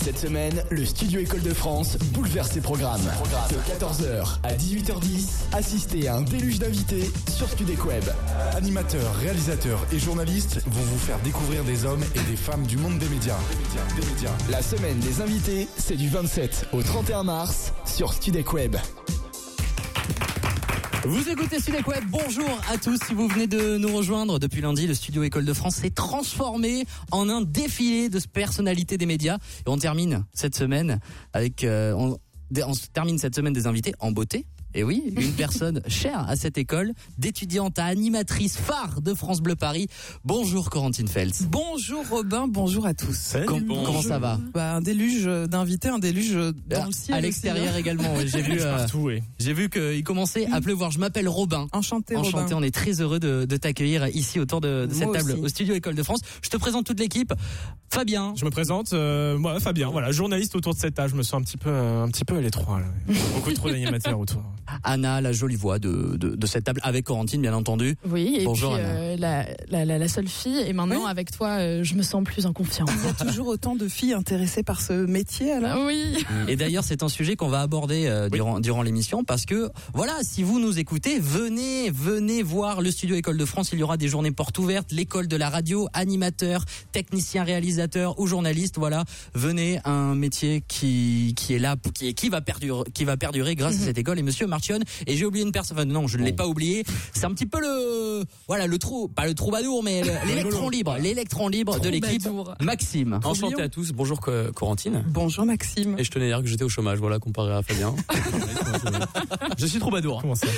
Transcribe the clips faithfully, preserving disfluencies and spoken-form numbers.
Cette semaine, le Studio École de France bouleverse ses programmes. De quatorze heures à dix-huit heures dix, assistez à un déluge d'invités sur Studecweb. Animateurs, réalisateurs et journalistes vont vous faire découvrir des hommes et des femmes du monde des médias. Des médias. La semaine des invités, c'est du vingt-sept au trente et un mars sur Studecweb. Vous écoutez Studecweb, bonjour à tous. Si vous venez de nous rejoindre depuis lundi, le Studio École de France s'est transformé en un défilé de personnalités des médias. Et on termine cette semaine avec, euh, on, on termine cette semaine des invités en beauté. Et oui, une personne chère à cette école, d'étudiante à animatrice phare de France Bleu Paris. Bonjour Corentine Feltz. Bonjour Robin, bonjour à tous. Com- bonjour. Comment ça va? Bah, un déluge d'invités, un déluge dans à, le ciel. À l'extérieur aussi, également, ouais, j'ai vu euh, partout, oui. J'ai vu qu'il commençait à pleuvoir. Je m'appelle Robin. Enchanté, Enchanté, Robin. on est très heureux de, de t'accueillir ici autour de, de cette Moi table aussi. au Studio École de France. Je te présente toute l'équipe. Fabien. Je me présente, euh, moi Fabien, voilà, journaliste autour de cette table. Je me sens un petit peu, euh, un petit peu à l'étroit. Là. Beaucoup trop d'animateurs autour. Anna, la jolie voix de, de, de cette table, avec Corentine bien entendu. Oui, et Bonjour, puis Anna. euh, la, la, la, la seule fille, et maintenant Oui. avec toi, euh, je me sens plus en confiance. Il y a toujours autant de filles intéressées par ce métier, alors. Oui. Et d'ailleurs, c'est un sujet qu'on va aborder euh, durant, durant l'émission parce que, voilà, si vous nous écoutez, venez, venez voir le Studio École de France. Il y aura des journées portes ouvertes, l'école de la radio, animateurs, techniciens, réalisateurs ou journalistes. Voilà, venez, un métier qui qui est là, qui qui va perdurer, qui va perdurer grâce mm-hmm. à cette école. Et Monsieur Marchione. Et j'ai oublié une personne. Enfin, non, je ne l'ai pas oublié. C'est un petit peu le, voilà, le trou, pas le troubadour, mais le, l'électron libre, l'électron libre de l'équipe. Maxime. Enchanté à tous. Bonjour Corentine. Bonjour Maxime. Et je tenais à dire que j'étais au chômage, voilà, comparé à Fabien. Je suis troubadour. Comment ça?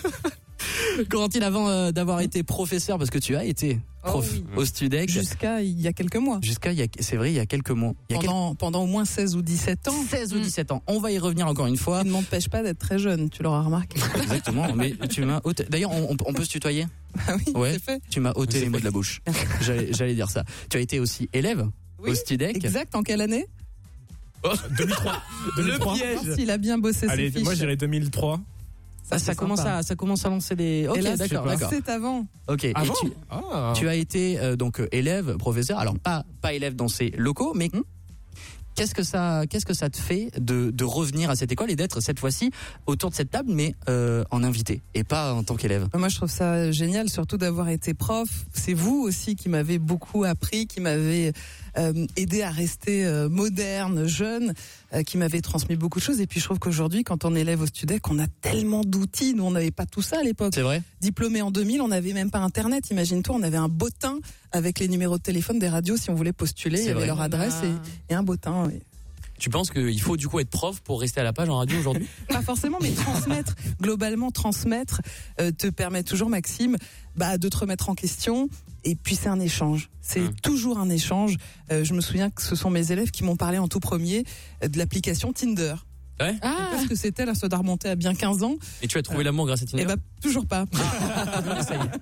Corentine, avant euh, d'avoir été professeur, parce que tu as été prof oh oui. au Studec. Jusqu'à il y a quelques mois. Jusqu'à, il y a, c'est vrai, il y a quelques mois. Il y a pendant, quel... pendant au moins seize ou dix-sept ans. seize ou dix-sept ans. On va y revenir encore une fois. Ça ne m'empêche pas d'être très jeune, tu l'auras remarqué. Exactement. Mais tu m'as ôté... D'ailleurs, on, on peut se tutoyer? Ah oui, ouais. c'est fait. Tu m'as ôté les mots de la bouche. j'allais, j'allais dire ça. Tu as été aussi élève oui, au Studec. Exact. En quelle année? Oh, deux mille trois. deux mille trois. Le piège. S'il a bien bossé Allez, ses fiches. moi je dirais deux mille trois. Ça, ça commence à, ça commence à lancer des. Ok, et là, d'accord, d'accord. C'est avant. Ok. Avant et tu, ah. tu as été euh, donc élève, professeur. Alors pas pas élève dans ces locaux, mais hmm, qu'est-ce que ça, qu'est-ce que ça te fait de de revenir à cette école et d'être cette fois-ci autour de cette table, mais euh, en invité et pas en tant qu'élève? Moi, je trouve ça génial, surtout d'avoir été prof. C'est vous aussi qui m'avez beaucoup appris, qui m'avez euh, aidé à rester euh, moderne, jeune, euh, qui m'avait transmis beaucoup de choses. Et puis, je trouve qu'aujourd'hui, quand on est élève au Studec, on a tellement d'outils. Nous, on n'avait pas tout ça à l'époque. C'est vrai. Diplômé en deux mille, on n'avait même pas Internet. Imagine-toi, on avait un bottin avec les numéros de téléphone des radios si on voulait postuler. Il y avait leur adresse et, et un bottin. Oui. Tu penses qu'il faut du coup être prof pour rester à la page en radio aujourd'hui? Pas forcément, mais transmettre, globalement transmettre, euh, te permet toujours, Maxime, bah, de te remettre en question. Et puis c'est un échange. C'est mmh. toujours un échange. Euh, je me souviens que ce sont mes élèves qui m'ont parlé en tout premier euh, de l'application Tinder. Ouais. Ah. Parce que c'était là, ça doit remonter à bien quinze ans. Et tu as trouvé euh, l'amour grâce à Tinder? Eh bah, toujours pas. Ah, ça y est.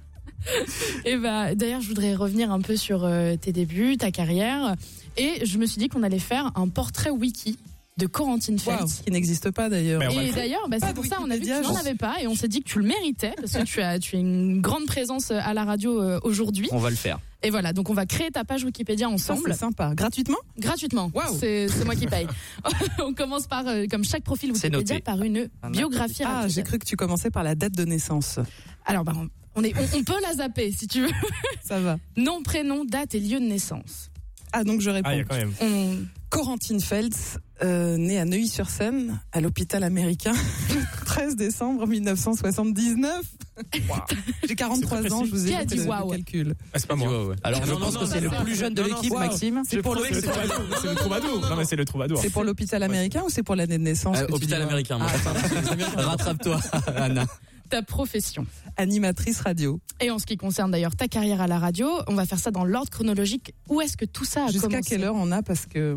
Et bah, d'ailleurs, je voudrais revenir un peu sur euh, tes débuts, ta carrière. Et je me suis dit qu'on allait faire un portrait wiki de Corentine Feltz. Wow, qui n'existe pas d'ailleurs. Et d'ailleurs, bah, c'est pour ça on a vu que tu n'en avais pas et on s'est dit que tu le méritais parce que tu as, tu as une grande présence à la radio euh, aujourd'hui. On va le faire. Et voilà, donc on va créer ta page Wikipédia ensemble. C'est sympa. Gratuitement? Gratuitement. Wow. C'est, c'est moi qui paye. On commence par, euh, comme chaque profil Wikipédia, par une biographie rapide. Ah, j'ai cru que tu commençais par la date de naissance. Alors, bah, on, est, on, on peut la zapper si tu veux. Ça va. Nom, prénom, date et lieu de naissance. Ah, donc je réponds. Ah, il y a quand même. On... Corentine Feltz, euh, née à Neuilly-sur-Seine, à l'hôpital américain, treize décembre mille neuf cent soixante-dix-neuf. Wow. J'ai quarante-trois ans, je vous ai Qui a dit fait le wow. calcul. Ah, c'est pas moi. Wow, ouais. Alors, non, je non, pense non, que non, c'est non, le non, plus jeune de non, l'équipe, non, Maxime. C'est pour, le... c'est, c'est, c'est le troubadour. Non, mais c'est le troubadour. C'est pour l'hôpital américain ou c'est pour l'année de naissance? euh, Hôpital américain, moi. Ah, rattrape-toi, Anna. Ta profession. Animatrice radio. Et en ce qui concerne d'ailleurs ta carrière à la radio, on va faire ça dans l'ordre chronologique. Où est-ce que tout ça a jusqu'à commencé? Jusqu'à quelle heure on a? Parce que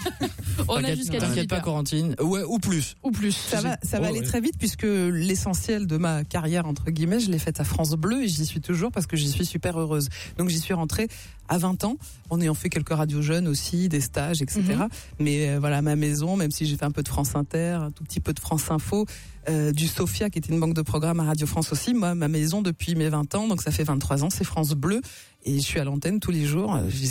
on a jusqu'à T'inquiète pas, Corentine. Ouais, ou plus. Ou plus. Ça va, ça va oh, aller ouais. très vite puisque l'essentiel de ma carrière entre guillemets, je l'ai faite à France Bleu et j'y suis toujours parce que j'y suis super heureuse. Donc j'y suis rentrée à vingt ans, en ayant fait quelques radios jeunes aussi, des stages, et cetera. Mm-hmm. Mais euh, voilà, ma maison, même si j'ai fait un peu de France Inter, un tout petit peu de France Info, euh, du Sophia qui était une banque de programmes à Radio France aussi, moi, ma maison depuis mes vingt ans, donc ça fait vingt-trois ans, c'est France Bleu et je suis à l'antenne tous les jours. J'ai cette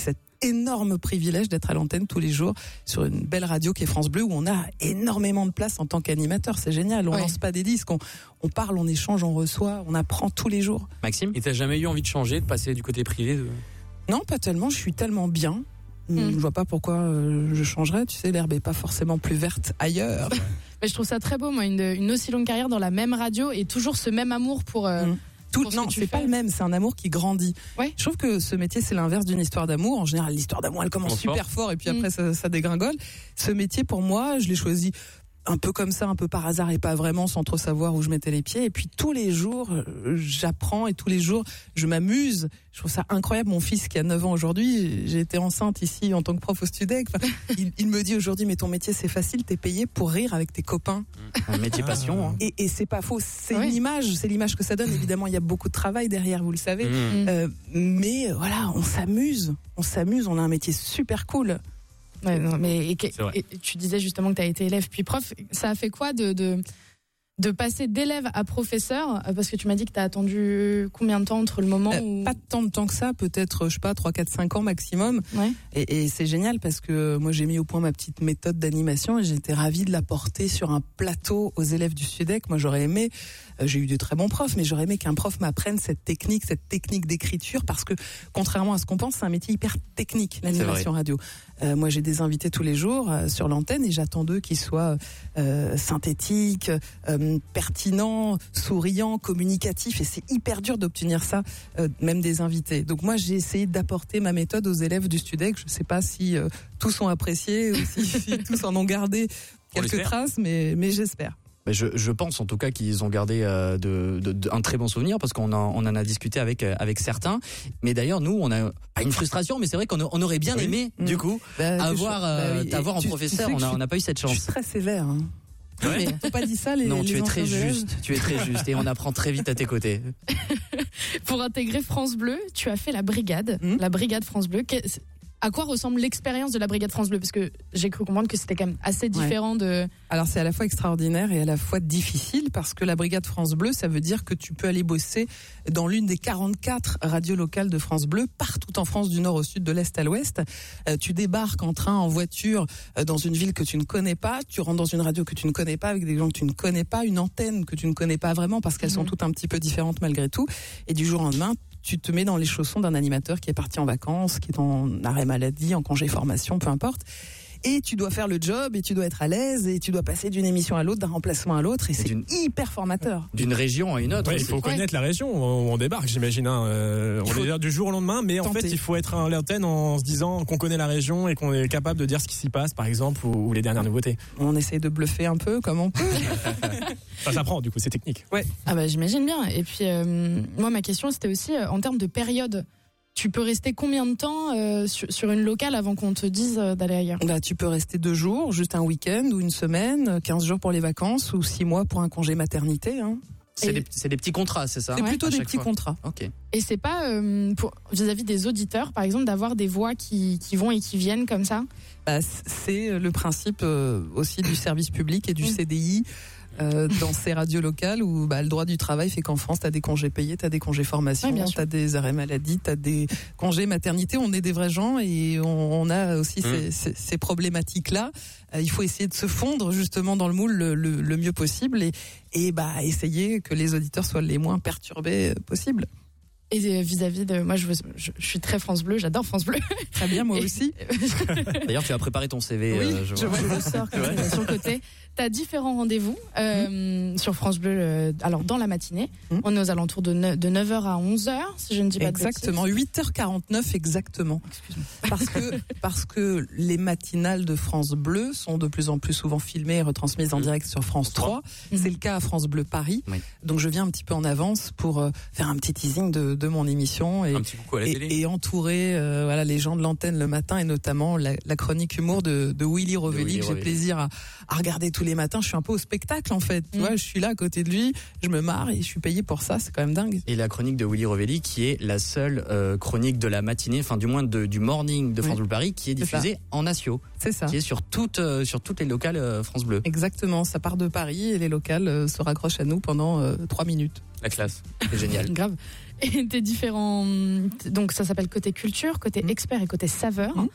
énorme privilège d'être à l'antenne tous les jours sur une belle radio qui est France Bleu, où on a énormément de place en tant qu'animateur. C'est génial. On Ouais. lance pas des disques, on, on parle, on échange, on reçoit, on apprend tous les jours. Maxime? Et t'as jamais eu envie de changer, de passer du côté privé de... Non, pas tellement. Je suis tellement bien. Mm. Je vois pas pourquoi euh, je changerais. Tu sais, l'herbe est pas forcément plus verte ailleurs. Mais je trouve ça très beau, moi, une, une aussi longue carrière dans la même radio et toujours ce même amour pour. Euh, Mm. Tout, pour ce non, que tu c'est pas fais. le même. C'est un amour qui grandit. Ouais. Je trouve que ce métier, c'est l'inverse d'une histoire d'amour. En général, l'histoire d'amour, elle commence Commence super fort et puis Mm. après, ça, ça dégringole. Ce métier, pour moi, je l'ai choisi un peu comme ça, un peu par hasard et pas vraiment, sans trop savoir où je mettais les pieds. Et puis tous les jours, euh, j'apprends et tous les jours, je m'amuse. Je trouve ça incroyable. Mon fils qui a neuf ans aujourd'hui, j'ai été enceinte ici en tant que prof au Studec. Enfin, il, il me dit aujourd'hui, mais ton métier c'est facile, t'es payé pour rire avec tes copains. Un métier passion. Hein. Et, et c'est pas faux. C'est Ouais. une image, c'est l'image que ça donne. Évidemment, il y a beaucoup de travail derrière, vous le savez. Mmh. Euh, mais euh, voilà, on s'amuse, on s'amuse, on a un métier super cool. Ouais, non, mais et que- C'est vrai. et tu disais justement que tu as été élève puis prof. Ça a fait quoi de, de, de passer d'élève à professeur? Parce que tu m'as dit que tu as attendu combien de temps entre le moment Euh, où. Pas tant de temps que ça, peut-être, je sais pas, trois, quatre, cinq ans maximum. Ouais. Et, et c'est génial parce que moi j'ai mis au point ma petite méthode d'animation et j'étais ravie de la porter sur un plateau aux élèves du Studec. Moi j'aurais aimé, euh, j'ai eu de très bons profs, mais j'aurais aimé qu'un prof m'apprenne cette technique, cette technique d'écriture, parce que contrairement à ce qu'on pense, c'est un métier hyper technique, l'animation radio. Euh, moi j'ai des invités tous les jours euh, sur l'antenne et j'attends d'eux qu'ils soient euh, synthétiques, euh, pertinents, souriants, communicatifs, et c'est hyper dur d'obtenir ça, euh, même des invités. Donc moi j'ai essayé d'apporter ma méthode aux élèves du Studec. Je ne sais pas si euh, tous ont apprécié ou si, si tous en ont gardé quelques l'espère. traces, mais, mais j'espère. Mais je, je pense en tout cas qu'ils ont gardé euh, de, de, de- un très bon souvenir parce qu'on en, on en a discuté avec, euh, avec certains. Mais d'ailleurs, nous, on a pas une frustration, mais c'est vrai qu'on a- on aurait bien Oui. aimé, Mmh. du coup, Bah, que avoir, je- euh, bah oui. t'avoir Et en tu- tu professeur. sais que On je a- suis- on n'a pas eu cette Je suis chance. très sévère. Hein. Ouais. T'as pas dit ça les Non, les tu es très anciens élèves juste. Tu es très juste et on apprend très vite à tes côtés. Pour intégrer France Bleu, tu as fait la brigade, Mhm. la brigade France Bleu. Que- À quoi ressemble l'expérience de la brigade France Bleu? Parce que j'ai cru comprendre que c'était quand même assez différent de. Alors c'est à la fois extraordinaire et à la fois difficile parce que la brigade France Bleu, ça veut dire que tu peux aller bosser dans l'une des quarante-quatre radios locales de France Bleu, partout en France, du nord au sud, de l'est à l'ouest. Euh, tu débarques en train, en voiture, euh, dans une ville que tu ne connais pas, tu rentres dans une radio que tu ne connais pas, avec des gens que tu ne connais pas, une antenne que tu ne connais pas vraiment parce qu'elles Mhm. sont toutes un petit peu différentes malgré tout. Et du jour au lendemain, tu te mets dans les chaussons d'un animateur qui est parti en vacances, qui est en arrêt maladie, en congé formation, peu importe. Et tu dois faire le job, et tu dois être à l'aise, et tu dois passer d'une émission à l'autre, d'un remplacement à l'autre, et c'est d'une- hyper formateur. D'une région à une autre. Ouais, il aussi. faut connaître la région où on débarque, j'imagine. Hein. Euh, Il on faut est là du jour au lendemain, mais en tenter. fait, il faut être à l'antenne en se disant qu'on connaît la région et qu'on est capable de dire ce qui s'y passe, par exemple, ou, ou les dernières nouveautés. On essaye de bluffer un peu, comme on peut. Ça s'apprend, du coup, c'est technique. Ah bah j'imagine bien. Et puis euh, moi ma question c'était aussi euh, en termes de période. Tu peux rester combien de temps euh, sur, sur une locale avant qu'on te dise euh, d'aller ailleurs? Bah, tu peux rester deux jours, juste un week-end, ou une semaine, quinze jours pour les vacances, ou six mois pour un congé maternité. Hein. C'est Et- des, c'est des petits contrats, c'est ça? C'est Ouais. plutôt À des chaque petits fois. contrats. Ok. Et c'est pas euh, pour vis-à-vis des auditeurs par exemple d'avoir des voix qui, qui vont et qui viennent comme ça? Bah, c'est le principe euh, aussi du service public et du Mm. C D I. Euh, dans ces radios locales où bah, le droit du travail fait qu'en France, tu as des congés payés, tu as des congés formation, Ouais, bien sûr. tu as des arrêts maladie, tu as des congés maternité. On est des vrais gens et on, on a aussi Mmh. ces, ces, ces problématiques-là. Euh, il faut essayer de se fondre justement dans le moule le, le, le mieux possible et, et bah, essayer que les auditeurs soient les moins perturbés euh, possible. Et euh, vis-à-vis de moi je, veux- je, je suis très France Bleu, j'adore France Bleu. Très bien, moi Et- aussi. D'ailleurs, tu as préparé ton C V. Oui, euh, je je vois. Je le sors comme ça, sur le côté. Tu as différents rendez-vous euh, sur France Bleu. euh, alors, dans la matinée, Mm. on est aux alentours de, ne- de neuf heures à onze heures, si je ne dis pas Exactement, huit heures quarante-neuf exactement. Parce que, parce que les matinales de France Bleu sont de plus en plus souvent filmées et retransmises en direct sur France trois. Mhm. C'est le cas à France Bleu Paris. Oui. Donc je viens un petit peu en avance pour euh, faire un petit teasing de, de mon émission et, Un petit coucou à la télé. et, et entourer euh, voilà, les gens de l'antenne le matin et notamment la, la chronique humour de, de Willy Rovelli Willy que j'ai Rovelli. plaisir à, à regarder tous les matins. Je suis un peu au spectacle en fait. Tu Mhm. vois, je suis là à côté de lui, je me marre et je suis payé pour ça. C'est quand même dingue. Et la chronique de Willy Rovelli, qui est la seule euh, chronique de la matinée, enfin du moins de, du morning de France Oui. Bleu Paris, qui est C'est ça. diffusée en natio, C'est ça. qui est sur toutes, euh, sur toutes les locales euh, France Bleu. Exactement, ça part de Paris et les locales euh, se raccrochent à nous pendant euh, trois minutes. La classe. C'est génial. Grave. et tes différents. Donc ça s'appelle côté culture, côté Mmh. expert et côté saveur. Mmh.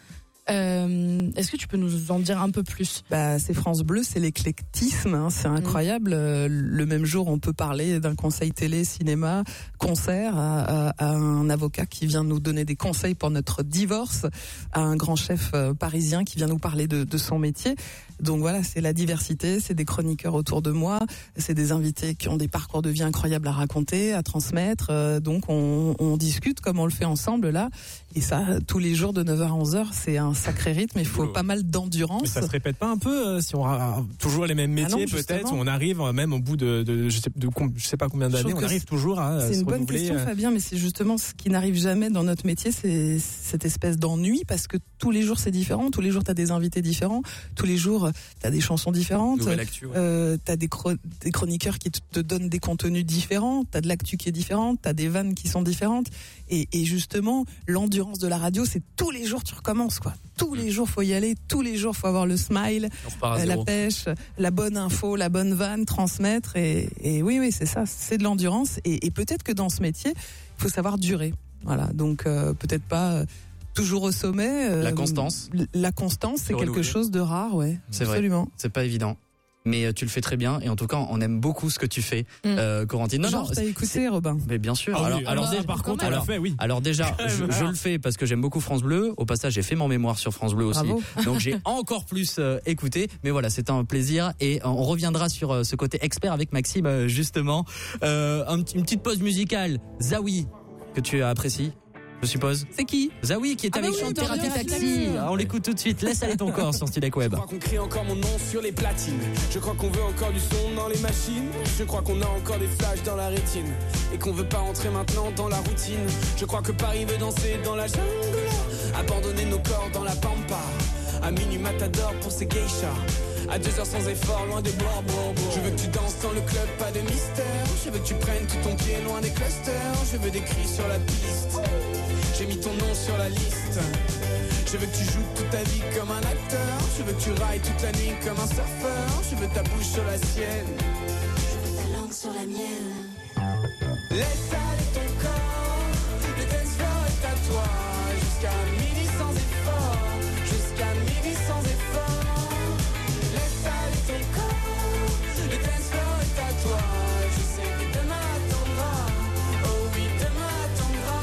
Euh, est-ce que tu peux nous en dire un peu plus? Bah, c'est France Bleu, c'est l'éclectisme, hein, c'est incroyable. Euh, Le même jour, on peut parler d'un conseil télé, cinéma, concert, à, à- à un avocat qui vient nous donner des conseils pour notre divorce, à un grand chef euh, parisien qui vient nous parler de, de son métier. Donc voilà, c'est la diversité, c'est des chroniqueurs autour de moi, c'est des invités qui ont des parcours de vie incroyables à raconter, à transmettre. Euh, donc on, on discute comme on le fait ensemble là. Et ça, tous les jours de neuf heures à onze heures, c'est un sacré rythme. Il faut pas mal d'endurance. Mais ça se répète pas un peu euh, si on a toujours les mêmes Ah non, métiers peut-être, justement. on arrive euh, même au bout de, de, je, sais, de com- je sais pas combien Je d'années, trouve on que arrive toujours à euh, C'est se une bonne renouveler. question, euh. Fabien, mais c'est justement ce qui n'arrive jamais dans notre métier, c'est cette espèce d'ennui, parce que tous les jours c'est différent, tous les jours t'as des invités différents, tous les jours t'as des chansons différentes, Nouvelle actu, ouais. euh, t'as des, chro- des chroniqueurs qui te, te donnent des contenus différents, t'as de l'actu qui est différente, t'as des vannes qui sont différentes, et, et justement l'endurance de la radio, c'est tous les jours tu recommences quoi. Tous les jours faut y aller, tous les jours faut avoir le smile, On repart à euh, la zéro. pêche, la bonne info, la bonne vanne, transmettre. Et, et oui, oui, c'est ça, c'est de l'endurance. Et, et peut-être que dans ce métier, il faut savoir durer. Voilà, donc euh, peut-être pas euh, toujours au sommet. euh, La constance. l- La constance, c'est Se quelque renouveler. chose de rare, ouais. C'est vrai. Absolument. C'est pas évident. Mais euh, tu le fais très bien et en tout cas on aime beaucoup ce que tu fais, euh, Corentine. Non, Genre, non, t'as c'est- écouté, Robin. mais bien sûr. Ah oui, alors, alors, alors, ça, dé- par contre, on l'a alors- fait, oui. alors déjà, je, je le fais parce que j'aime beaucoup France Bleu. Au passage, j'ai fait mon mémoire sur France Bleu aussi, Bravo. donc j'ai encore plus euh, écouté. Mais voilà, c'est un plaisir et euh, on reviendra sur euh, ce côté expert avec Maxime euh, justement. Euh, un petit- une petite pause musicale, Zawi, que tu apprécies, je suppose. C'est qui? Zawi qui est Ah bah avec oui, Chante dans Thérapie Thérapie Taxi. Taxi. On l'écoute tout de suite. Laisse aller ton corps sur Studek Web. Je crois qu'on crie encore mon nom sur les platines. Je crois qu'on veut encore du son dans les machines. Je crois qu'on a encore des flashs dans la rétine. Et qu'on veut pas entrer maintenant dans la routine. Je crois que Paris veut danser dans la jungle. Abandonner nos corps dans la pampa. À minuit matador pour ces geishas. À deux heures sans effort, loin des bois, bois, bois. Je veux que tu danses dans le club, pas de mystère. Je veux que tu prennes tout ton pied loin des clusters. Je veux des cris sur la piste. J'ai mis ton nom sur la liste. Je veux que tu joues toute ta vie comme un acteur. Je veux que tu railles toute la nuit comme un surfeur. Je veux ta bouche sur la sienne. Je veux ta langue sur la mienne. Laisse aller ton corps. Le dance floor est à toi. Jusqu'à midi sans effort. Jusqu'à midi sans effort. Laisse aller ton corps. Le dance floor est à toi. Je sais que demain attendra. Oh oui, demain attendra.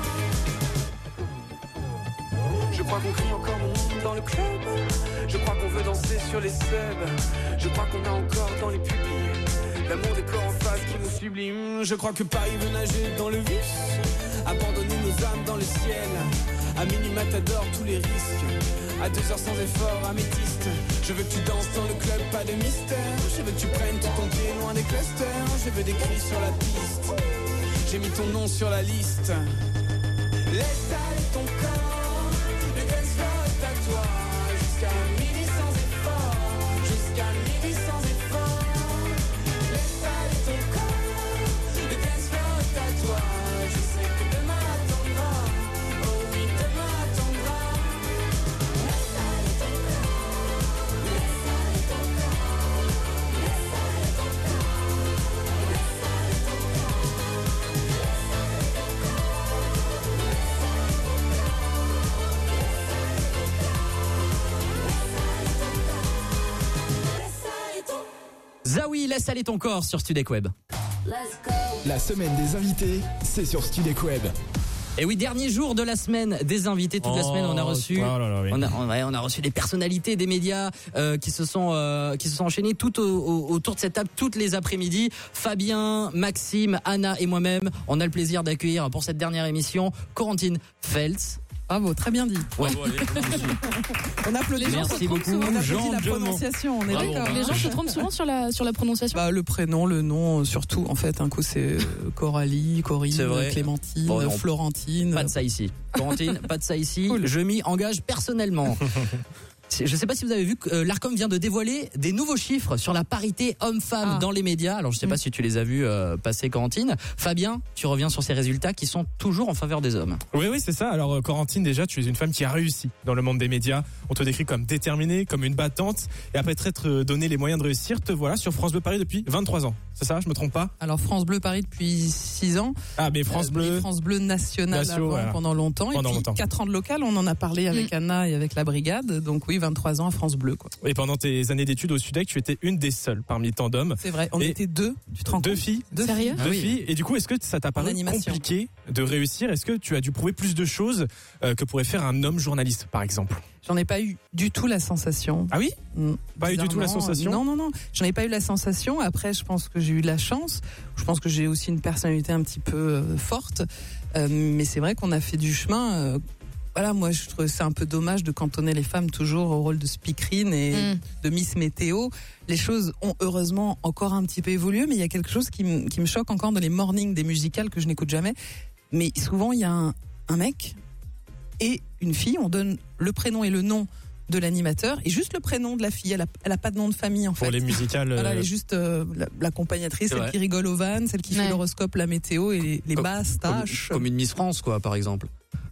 Je crois qu'on crie encore mon nom dans le club. Je crois qu'on veut danser sur les subs. Je crois qu'on a encore dans les pupilles l'amour des corps en face qui nous sublime. Je crois que Paris veut nager dans le vice. Abandonner nos âmes dans le ciel. À minuit matador tous les risques. À deux heures sans effort, améthyste. Je veux que tu danses dans le club, pas de mystère. Je veux que tu prennes tout ton pied loin des clusters. Je veux des cris sur la piste. J'ai mis ton nom sur la liste. Laisse aller ton corps. Le dance floor est à toi. Jusqu'à midi sans effort. Jusqu'à midi sans effort. Laisse aller ton corps. Le dance floor est à toi. Je sais que demain attendra. Oh oui, demain attendra. Laisse aller ton corps. Laisse aller ton corps. Laisse aller ton corps. Laisse aller ton Zawi, laisse aller ton corps sur Studek Web. La semaine des invités, c'est sur Studek Web. Et oui, dernier jour de la semaine des invités. Toute la Oh, semaine, on a reçu, oh là là, oui. on a, on a, on a reçu des personnalités des médias euh, qui se sont, euh, qui se sont enchaînés tout au, au, autour de cette table toutes les après-midi. Fabien, Maxime, Anna et moi-même, on a le plaisir d'accueillir pour cette dernière émission Corentine Feltz. Bravo, très bien dit. Ouais. On applaudit. Merci beaucoup, On applaudit Jean la Diomond. prononciation, on est Bravo. d'accord. Les gens se trompent souvent sur la, sur la prononciation. Bah, le prénom, le nom, euh, surtout. En fait, un coup c'est euh, Coralie, Corinne, C'est vrai. Clémentine, Bon, non. Florentine. Pas de ça ici. Corentine, pas de ça ici. Cool. Je m'y engage personnellement. Je ne sais pas si vous avez vu que euh, l'Arcom vient de dévoiler des nouveaux chiffres sur la parité homme-femme Ah. dans les médias. Alors je ne sais pas si tu les as vus euh, passer, Corentine. Fabien, tu reviens sur ces résultats qui sont toujours en faveur des hommes. Oui, oui, c'est ça. Alors, euh, Corentine, déjà, tu es une femme qui a réussi dans le monde des médias. On te décrit comme déterminée, comme une battante. Et après t'être euh, donné les moyens de réussir, te voilà sur France Bleu Paris depuis vingt-trois ans. c'est ça, je me trompe pas? Alors France Bleu Paris depuis six ans. Ah, mais France Bleu. Euh, France Bleu national Nassio, avant, voilà. pendant longtemps. Pendant et puis longtemps. quatre ans de local, on en a parlé avec Mm. Anna et avec la brigade. Donc oui, vingt-trois ans à France Bleu, quoi. Et pendant tes années d'études au Sudec, tu étais une des seules parmi tant d'hommes. C'est vrai, on Et était deux, tu te rends Deux compte filles. Deux Sérieux filles. Deux Ah oui. filles. Et du coup, est-ce que ça t'a paru animation. compliqué de réussir? Est-ce que tu as dû prouver plus de choses euh, que pourrait faire un homme journaliste, par exemple? J'en ai pas eu du tout la sensation. Ah oui? Mm. Pas eu du tout la Bizarrement, sensation? Non, non, non. J'en ai pas eu la sensation. Après, je pense que j'ai eu de la chance. Je pense que j'ai aussi une personnalité un petit peu euh, forte. Euh, mais c'est vrai qu'on a fait du chemin. Euh, voilà, moi, je trouve que c'est un peu dommage de cantonner les femmes toujours au rôle de speakerine et Mm. de Miss Météo. Les choses ont heureusement encore un petit peu évolué, mais il y a quelque chose qui, m- qui me choque encore dans les mornings des musicales que je n'écoute jamais. Mais souvent, il y a un, un mec et une fille. On donne le prénom et le nom de l'animateur et juste le prénom de la fille. Elle a, elle a pas de nom de famille en Pour fait. les musicales. Voilà, euh, elle est juste euh, la- l'accompagnatrice, C'est celle vrai. qui rigole au van, celle qui fait Ouais. l'horoscope, la météo et les, les Comme- basses Comme, tâches. comme une Miss France, quoi, par exemple.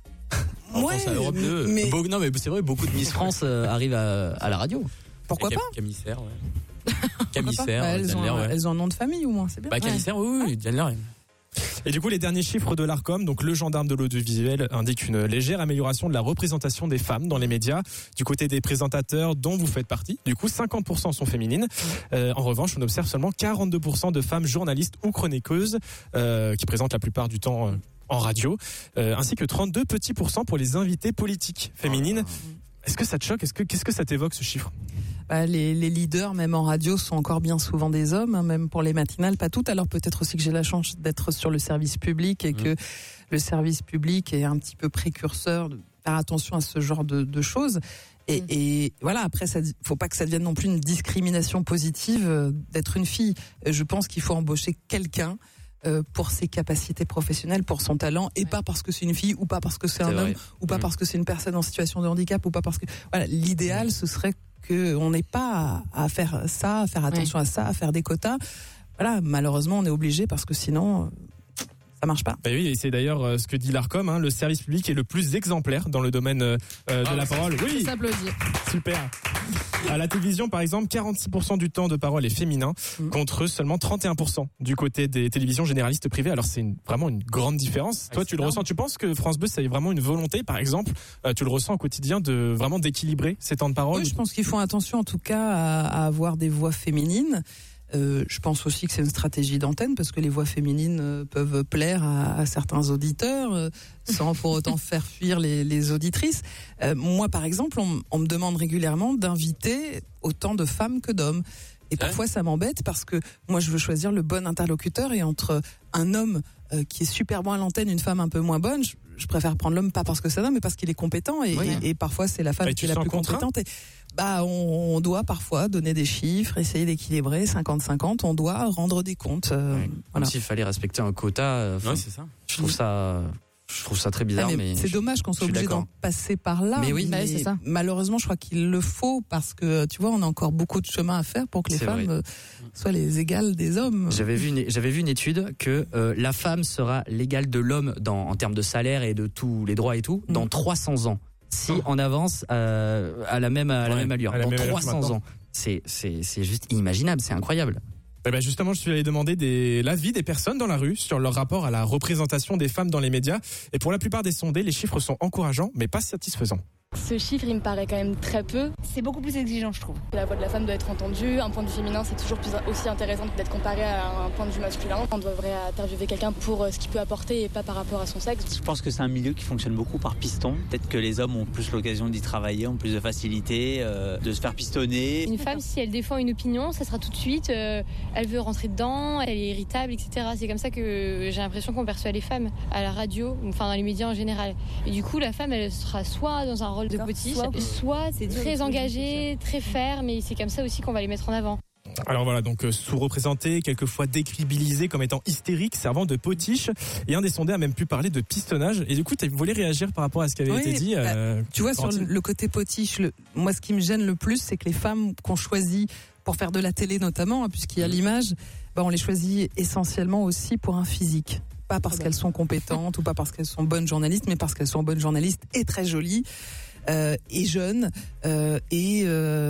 En Ouais, France, à Europe deux. mais Beau- non, mais c'est vrai, beaucoup de Miss France euh, arrivent à, à la radio. pourquoi Et pas, Cam- Camissaire, ouais. pourquoi pas Camissaire, Bah, elles, ont, Danler, ouais. elles ont un nom de famille au moins, c'est bien. Bah, Camissaire, oui, oui, Danler, ouais. Et du coup, les derniers chiffres de l'Arcom, donc le gendarme de l'audiovisuel, indique une légère amélioration de la représentation des femmes dans les médias. Du côté des présentateurs dont vous faites partie, du coup, cinquante pour cent sont féminines. Euh, en revanche, on observe seulement quarante-deux pour cent de femmes journalistes ou chroniqueuses euh, qui présentent la plupart du temps euh, en radio, euh, ainsi que trente-deux petits pourcents pour les invités politiques féminines. Est-ce que ça te choque? Est-ce que qu'est-ce que ça t'évoque, ce chiffre? Bah, les, les leaders, même en radio, sont encore bien souvent des hommes, hein, même pour les matinales, pas toutes. Alors peut-être aussi que j'ai la chance d'être sur le service public et Mmh. que le service public est un petit peu précurseur de faire attention à ce genre de, de choses. Et, Mmh. et voilà, après, ça, faut pas que ça devienne non plus une discrimination positive euh, d'être une fille. Euh, Je pense qu'il faut embaucher quelqu'un euh, pour ses capacités professionnelles, pour son talent, et Ouais. pas parce que c'est une fille, ou pas parce que c'est un C'est homme, vrai. ou pas Mmh. parce que c'est une personne en situation de handicap, ou pas parce que voilà, l'idéal ce serait que on n'ait pas à, à faire ça, à faire attention à ça, à faire des quotas. Voilà, malheureusement on est obligé parce que sinon euh, ça marche pas. Ben oui, et c'est d'ailleurs euh, ce que dit l'Arcom, hein, le service public est le plus exemplaire dans le domaine euh, euh, de la parole. Oui, Ça s'applaudit. super. À la télévision, par exemple, quarante-six pour cent du temps de parole est féminin, Mhm. contre seulement trente et un pour cent du côté des télévisions généralistes privées. Alors c'est une- vraiment une grande différence. Toi, Ouais, tu c'est le énorme. ressens. Tu penses que France Bleu, ça a vraiment une volonté, par exemple, euh, tu le ressens au quotidien, de vraiment d'équilibrer ces temps de parole? Oui, je pense qu'ils font attention en tout cas à, à avoir des voix féminines. Euh, je pense aussi que c'est une stratégie d'antenne parce que les voix féminines euh, peuvent plaire à, à certains auditeurs euh, sans pour autant faire fuir les, les auditrices. Euh, moi, par exemple, on, on me demande régulièrement d'inviter autant de femmes que d'hommes. Et parfois, ça m'embête parce que moi, je veux choisir le bon interlocuteur et entre un homme euh, qui est super bon à l'antenne, une femme un peu moins bonne, je, je préfère prendre l'homme pas parce que c'est un homme, mais parce qu'il est compétent. Et, Oui. et, et parfois, c'est la femme Et qui tu est la sens plus contraint compétente. Et, bah, on, on doit parfois donner des chiffres, essayer d'équilibrer cinquante cinquante. On doit rendre des comptes. euh, Ouais. voilà. Comme s'il fallait respecter un quota. euh, enfin, Ouais, c'est ça. je trouve ça, je trouve ça très Ah, bizarre, mais mais, c'est je- dommage qu'on soit je suis obligé d'en d'accord. passer par là. Mais oui. Bah oui, c'est ça. Malheureusement, je crois qu'il le faut parce que tu vois, on a encore beaucoup de chemin à faire pour que les C'est femmes vrai. euh, soient les égales des hommes. J'avais vu une, j'avais vu une étude que euh, la femme sera l'égale de l'homme dans en termes de salaire et de tous les droits et tout dans Mm. trois cents ans. Si on avance euh, à la même à la Ouais, même allure à la dans même allure que trois cents maintenant. ans. C'est c'est c'est juste inimaginable, c'est incroyable. Eh ben justement, je suis allé demander des, l'avis des personnes dans la rue sur leur rapport à la représentation des femmes dans les médias. Et pour la plupart des sondés, les chiffres sont encourageants, mais pas satisfaisants. Ce chiffre, il me paraît quand même très peu. C'est beaucoup plus exigeant, je trouve. La voix de la femme doit être entendue. Un point de vue féminin, c'est toujours plus aussi intéressant que d'être comparé à un point de vue masculin. On devrait interviewer quelqu'un pour ce qu'il peut apporter et pas par rapport à son sexe. Je pense que c'est un milieu qui fonctionne beaucoup par piston. Peut-être que les hommes ont plus l'occasion d'y travailler, ont plus de facilité, euh, de se faire pistonner. Une femme, si elle défend une opinion, ça sera tout de suite, euh, elle veut rentrer dedans, elle est irritable, et cetera. C'est comme ça que j'ai l'impression qu'on perçoit les femmes à la radio, enfin dans les médias en général. Et du coup, la femme, elle sera soit dans un rôle de potiche, soit, soit c'est très engagée, très ferme, et c'est comme ça aussi qu'on va les mettre en avant. Alors voilà, donc euh, sous-représenté, quelquefois décrédibilisé comme étant hystérique, servant de potiche. Et un des sondés a même pu parler de pistonnage. Et du coup, tu voulais réagir par rapport à ce qui avait Oui, été dit. bah, euh, Tu vois, sur le, Laurentine le côté potiche, le, moi, ce qui me gêne le plus, c'est que les femmes qu'on choisit pour faire de la télé notamment, hein, puisqu'il y a l'image, bah, on les choisit essentiellement aussi pour un physique. Pas parce qu'elles sont compétentes ou pas parce qu'elles sont bonnes journalistes, mais parce qu'elles sont bonnes journalistes et très jolies. Euh, et jeunes euh, et euh, voilà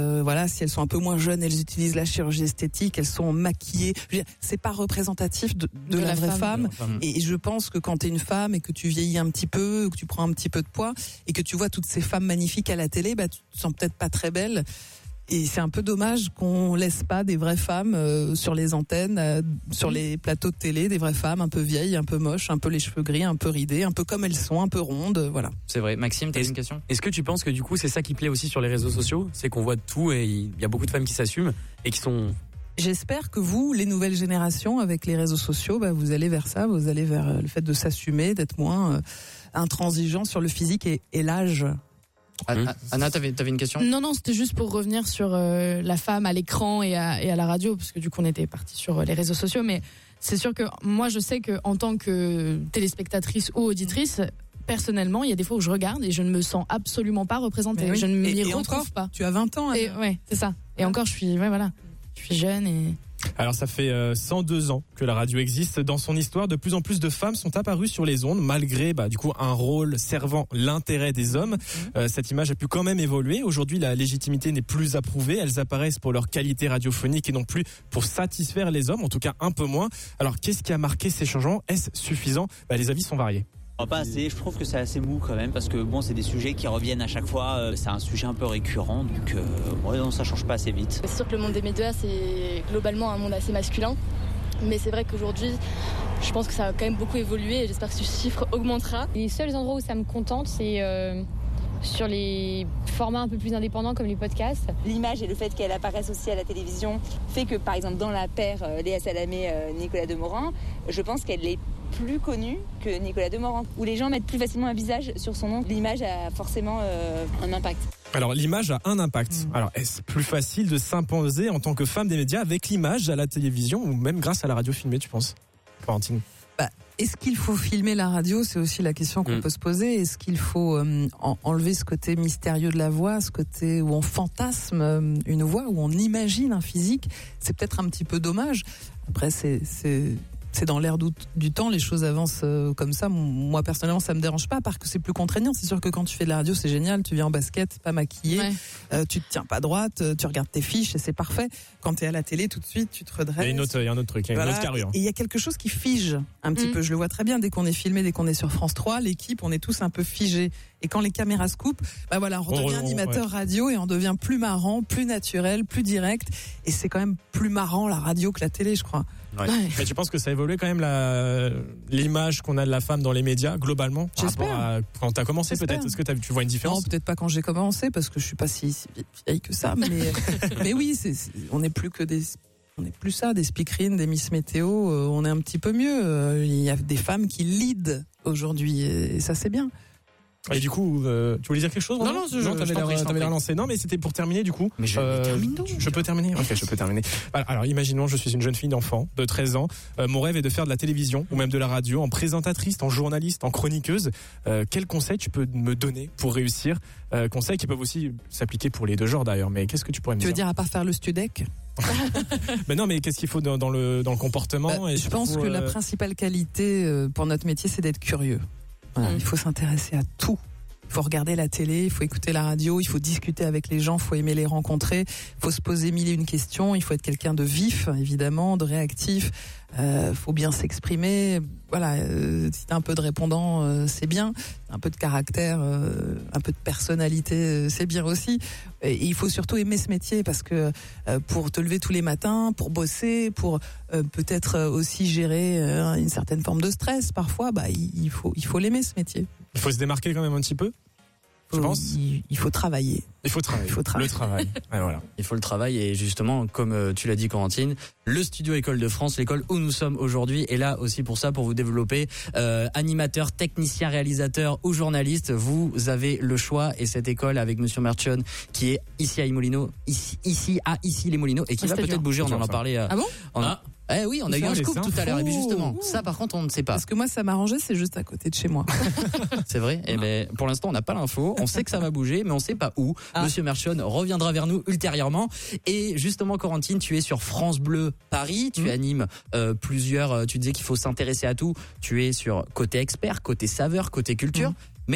voilà, si elles sont un peu moins jeunes, elles utilisent la chirurgie esthétique, elles sont maquillées. Je veux dire, c'est pas représentatif de, de, de la, la vraie femme. femme. Et je pense que quand t'es une femme et que tu vieillis un petit peu, que tu prends un petit peu de poids et que tu vois toutes ces femmes magnifiques à la télé, bah tu te sens peut-être pas très belle. Et c'est un peu dommage qu'on laisse pas des vraies femmes euh, sur les antennes, euh, sur les plateaux de télé, des vraies femmes un peu vieilles, un peu moches, un peu les cheveux gris, un peu ridées, un peu comme elles sont, un peu rondes, euh, voilà. C'est vrai. Maxime, t'as une question ? Est-ce que tu penses que du coup c'est ça qui plaît aussi sur les réseaux sociaux ? C'est qu'on voit tout et il y a beaucoup de femmes qui s'assument et qui sont... J'espère que vous, les nouvelles générations, avec les réseaux sociaux, bah, vous allez vers ça, vous allez vers le fait de s'assumer, d'être moins euh, intransigeant sur le physique et, et l'âge. Anna, Anna t'avais, t'avais une question ? Non, non, c'était juste pour revenir sur euh, la femme à l'écran et à, et à la radio, parce que du coup on était parti sur les réseaux sociaux, mais c'est sûr que moi je sais qu'en tant que téléspectatrice ou auditrice, personnellement, il y a des fois où je regarde et je ne me sens absolument pas représentée. Oui. Je ne m'y et, retrouve et encore, pas. Tu as vingt ans. Et, ouais, c'est ça. Et ouais. encore, je suis, ouais, voilà, je suis jeune et... Alors ça fait euh, cent deux ans que la radio existe. Dans son histoire, de plus en plus de femmes sont apparues sur les ondes, malgré bah, du coup un rôle servant l'intérêt des hommes. Euh, cette image a pu quand même évoluer. Aujourd'hui, la légitimité n'est plus approuvée. Elles apparaissent pour leur qualité radiophonique et non plus pour satisfaire les hommes, en tout cas un peu moins. Alors qu'est-ce qui a marqué ces changements ? Est-ce suffisant ? Bah, les avis sont variés. Pas assez, je trouve que c'est assez mou quand même parce que bon, c'est des sujets qui reviennent à chaque fois, euh, c'est un sujet un peu récurrent donc euh, ouais, non, ça change pas assez vite. C'est sûr que le monde des médias c'est globalement un monde assez masculin, mais c'est vrai qu'aujourd'hui je pense que ça a quand même beaucoup évolué et j'espère que ce chiffre augmentera. Les seuls endroits où ça me contente, c'est euh, sur les formats un peu plus indépendants comme les podcasts. L'image et le fait qu'elle apparaisse aussi à la télévision fait que par exemple dans la paire euh, Léa Salamé, euh, Nicolas Demorand, je pense qu'elle est plus connu que Nicolas Demorand, où les gens mettent plus facilement un visage sur son nom. L'image a forcément euh, un impact. Alors l'image a un impact. Mmh. Alors est-ce plus facile de s'imposer en tant que femme des médias avec l'image à la télévision ou même grâce à la radio filmée, tu penses, Florentine ? Bah, est-ce qu'il faut filmer la radio ? C'est aussi la question qu'on mmh. peut se poser. Est-ce qu'il faut euh, en, enlever ce côté mystérieux de la voix, ce côté où on fantasme euh, une voix, où on imagine un physique ? C'est peut-être un petit peu dommage. Après, c'est... c'est... c'est dans l'air du temps, les choses avancent euh, comme ça. Moi, personnellement, ça me dérange pas, parce que c'est plus contraignant. C'est sûr que quand tu fais de la radio, c'est génial. Tu viens en basket, pas maquillé, ouais. euh, tu te tiens pas droite, tu regardes tes fiches et c'est parfait. Quand tu es à la télé, tout de suite, tu te redresses. Il y a, une autre, il y a un autre truc, il y a voilà. une autre carrure. Et il y a quelque chose qui fige un petit mmh. peu. Je le vois très bien dès qu'on est filmé, dès qu'on est sur France trois, l'équipe, on est tous un peu figés. Et quand les caméras se coupent, bah voilà, on redevient oh, animateur ouais. radio et on devient plus marrant, plus naturel, plus direct. Et c'est quand même plus marrant la radio que la télé, je crois. Ouais. Ouais. Mais tu penses que ça a évolué quand même la, l'image qu'on a de la femme dans les médias globalement ? J'espère. À, quand t'as commencé J'espère. peut-être, est-ce que t'as, tu vois une différence ? Non, peut-être pas quand j'ai commencé parce que je suis pas si, si vieille que ça. Mais, mais oui, c'est, c'est, on n'est plus que des, on n'est plus ça, des speakerines, des Miss Météo. Euh, on est un petit peu mieux. Euh, il y a des femmes qui lead aujourd'hui et, et ça c'est bien. Et du coup, euh, tu voulais dire quelque chose ? Non, non, je, non, t'avais je l'air, prie, t'avais l'air lancé. Non, mais c'était pour terminer, du coup. Mais je, euh, mais termine donc. Je, je peux terminer ? Ok, je peux terminer. Alors, alors, imaginons, je suis une jeune fille d'enfant de treize ans. Euh, mon rêve est de faire de la télévision ou même de la radio, en présentatrice, en journaliste, en chroniqueuse. Euh, quels conseils tu peux me donner pour réussir ? euh, Conseils qui peuvent aussi s'appliquer pour les deux genres d'ailleurs. Mais qu'est-ce que tu pourrais me dire ? dire ? Tu veux dire à part faire le studec ? Mais non, mais qu'est-ce qu'il faut dans, dans le dans le comportement bah, et Je pense faut, que euh... la principale qualité pour notre métier, c'est d'être curieux. Voilà, mmh. Il faut s'intéresser à tout. Il faut regarder la télé, il faut écouter la radio, il faut discuter avec les gens, il faut aimer les rencontrer, il faut se poser mille et une questions, il faut être quelqu'un de vif, évidemment, de réactif, il euh, faut bien s'exprimer. Voilà, euh, si t'as un peu de répondant, euh, c'est bien. Un peu de caractère, euh, un peu de personnalité, euh, c'est bien aussi. Et il faut surtout aimer ce métier parce que euh, pour te lever tous les matins, pour bosser, pour euh, peut-être aussi gérer euh, une certaine forme de stress parfois, bah il faut il faut l'aimer ce métier. Il faut se démarquer quand même un petit peu. Je pense. Il, il faut travailler. Il faut travailler. Il faut travailler. Le travail. Ouais, voilà. Il faut le travail et justement, comme euh, tu l'as dit, Corentine, le studio École de France, l'école où nous sommes aujourd'hui, est là aussi pour ça, pour vous développer. Euh, animateur, technicien, réalisateur ou journaliste, vous avez le choix. Et cette école avec Monsieur Merchon, qui est ici à Imolino, ici, ici à ici les Molinos, et qui va peut-être bouger. On en a parlé. Euh, ah bon on a, Eh oui, on a eu un scoop tout à l'heure. Et puis justement, ça par contre, on ne sait pas. Parce que moi, ça m'arrangeait, c'est juste à côté de chez moi. C'est vrai. Et ben, pour l'instant, on n'a pas l'info. On sait que ça va bouger, mais on ne sait pas où. Ah. Monsieur Merchon reviendra vers nous ultérieurement. Et justement, Corentine, tu es sur France Bleu Paris. Tu mmh. animes euh, plusieurs. Tu disais qu'il faut s'intéresser à tout. Tu es sur côté expert, côté saveur, côté culture. Mmh. Mais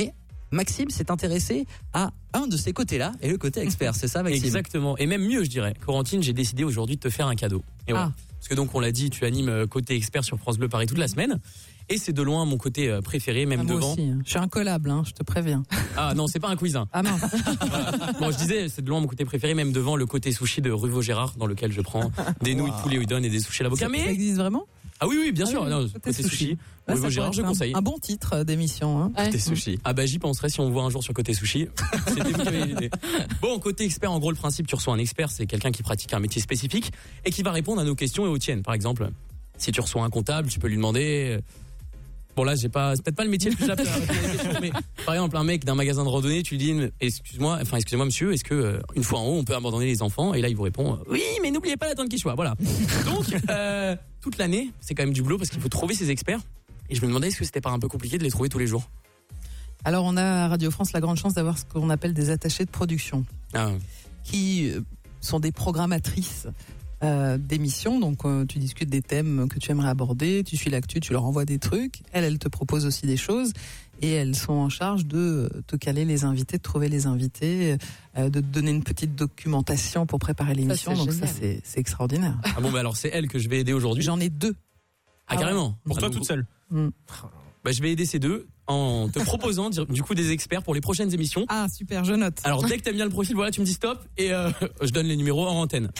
Maxime s'est intéressé à un de ces côtés-là et le côté expert, c'est ça Maxime? Exactement, et même mieux je dirais. Corentine, j'ai décidé aujourd'hui de te faire un cadeau. Et voilà. Ah. Parce que donc on l'a dit, tu animes côté expert sur France Bleu Paris toute la semaine. Et c'est de loin mon côté préféré, même Ah, moi devant. aussi, hein. Je suis incollable, hein, je te préviens. Ah non, c'est pas un quiz. Hein. Ah mince. Voilà. Bon, je disais, c'est de loin mon côté préféré, même devant le côté sushi de rue Vaugirard, dans lequel je prends des nouilles de poulet udon et des sushis à l'avocat. Ça, Mais ça existe vraiment? ah oui, oui, bien Ah sûr. oui, Non, côté côté sushi. sushi, Là, rue ça Vaugirard, pourrait je être un- conseille. Un bon titre d'émission. Hein. Ouais. Côté sushi. Ah bah j'y penserai si on voit un jour sur côté sushi. C'était vous qui avez l'idée. Bon, côté expert, en gros le principe, tu reçois un expert, c'est quelqu'un qui pratique un métier spécifique et qui va répondre à nos questions et aux tiennes. Par exemple, si tu reçois un comptable, tu peux lui demander. Bon là, j'ai pas, c'est peut-être pas le métier le plus apte à répondre à des questions, mais par exemple un mec d'un magasin de randonnée, tu lui dis, excuse-moi, enfin excusez-moi monsieur, est-ce que euh, une fois en haut on peut abandonner les enfants? Et là il vous répond, oui, mais n'oubliez pas d'attendre qu'ils soient. Voilà. Donc euh, toute l'année, c'est quand même du boulot parce qu'il faut trouver ces experts. Et je me demandais, est-ce que c'était pas un peu compliqué de les trouver tous les jours? Alors on a à Radio France la grande chance d'avoir ce qu'on appelle des attachés de production, Ah. qui euh, sont des programmatrices euh, d'émissions. Donc euh, tu discutes des thèmes que tu aimerais aborder, tu suis l'actu, tu leur envoies des trucs. Elles, elles te proposent aussi des choses et elles sont en charge de te caler les invités, de trouver les invités, euh, de te donner une petite documentation pour préparer l'émission. c'est Donc ça génial. c'est, c'est extraordinaire. Ah bon, bah alors c'est elle que je vais aider aujourd'hui. J'en ai deux. Ah, carrément. Pour Ah, toi donc, toute seule. Mm. Bah, je vais aider ces deux en te proposant du coup des experts pour les prochaines émissions. Ah super, je note. Alors dès que t'aimes bien le profil, voilà, tu me dis stop et euh, je donne les numéros en antenne.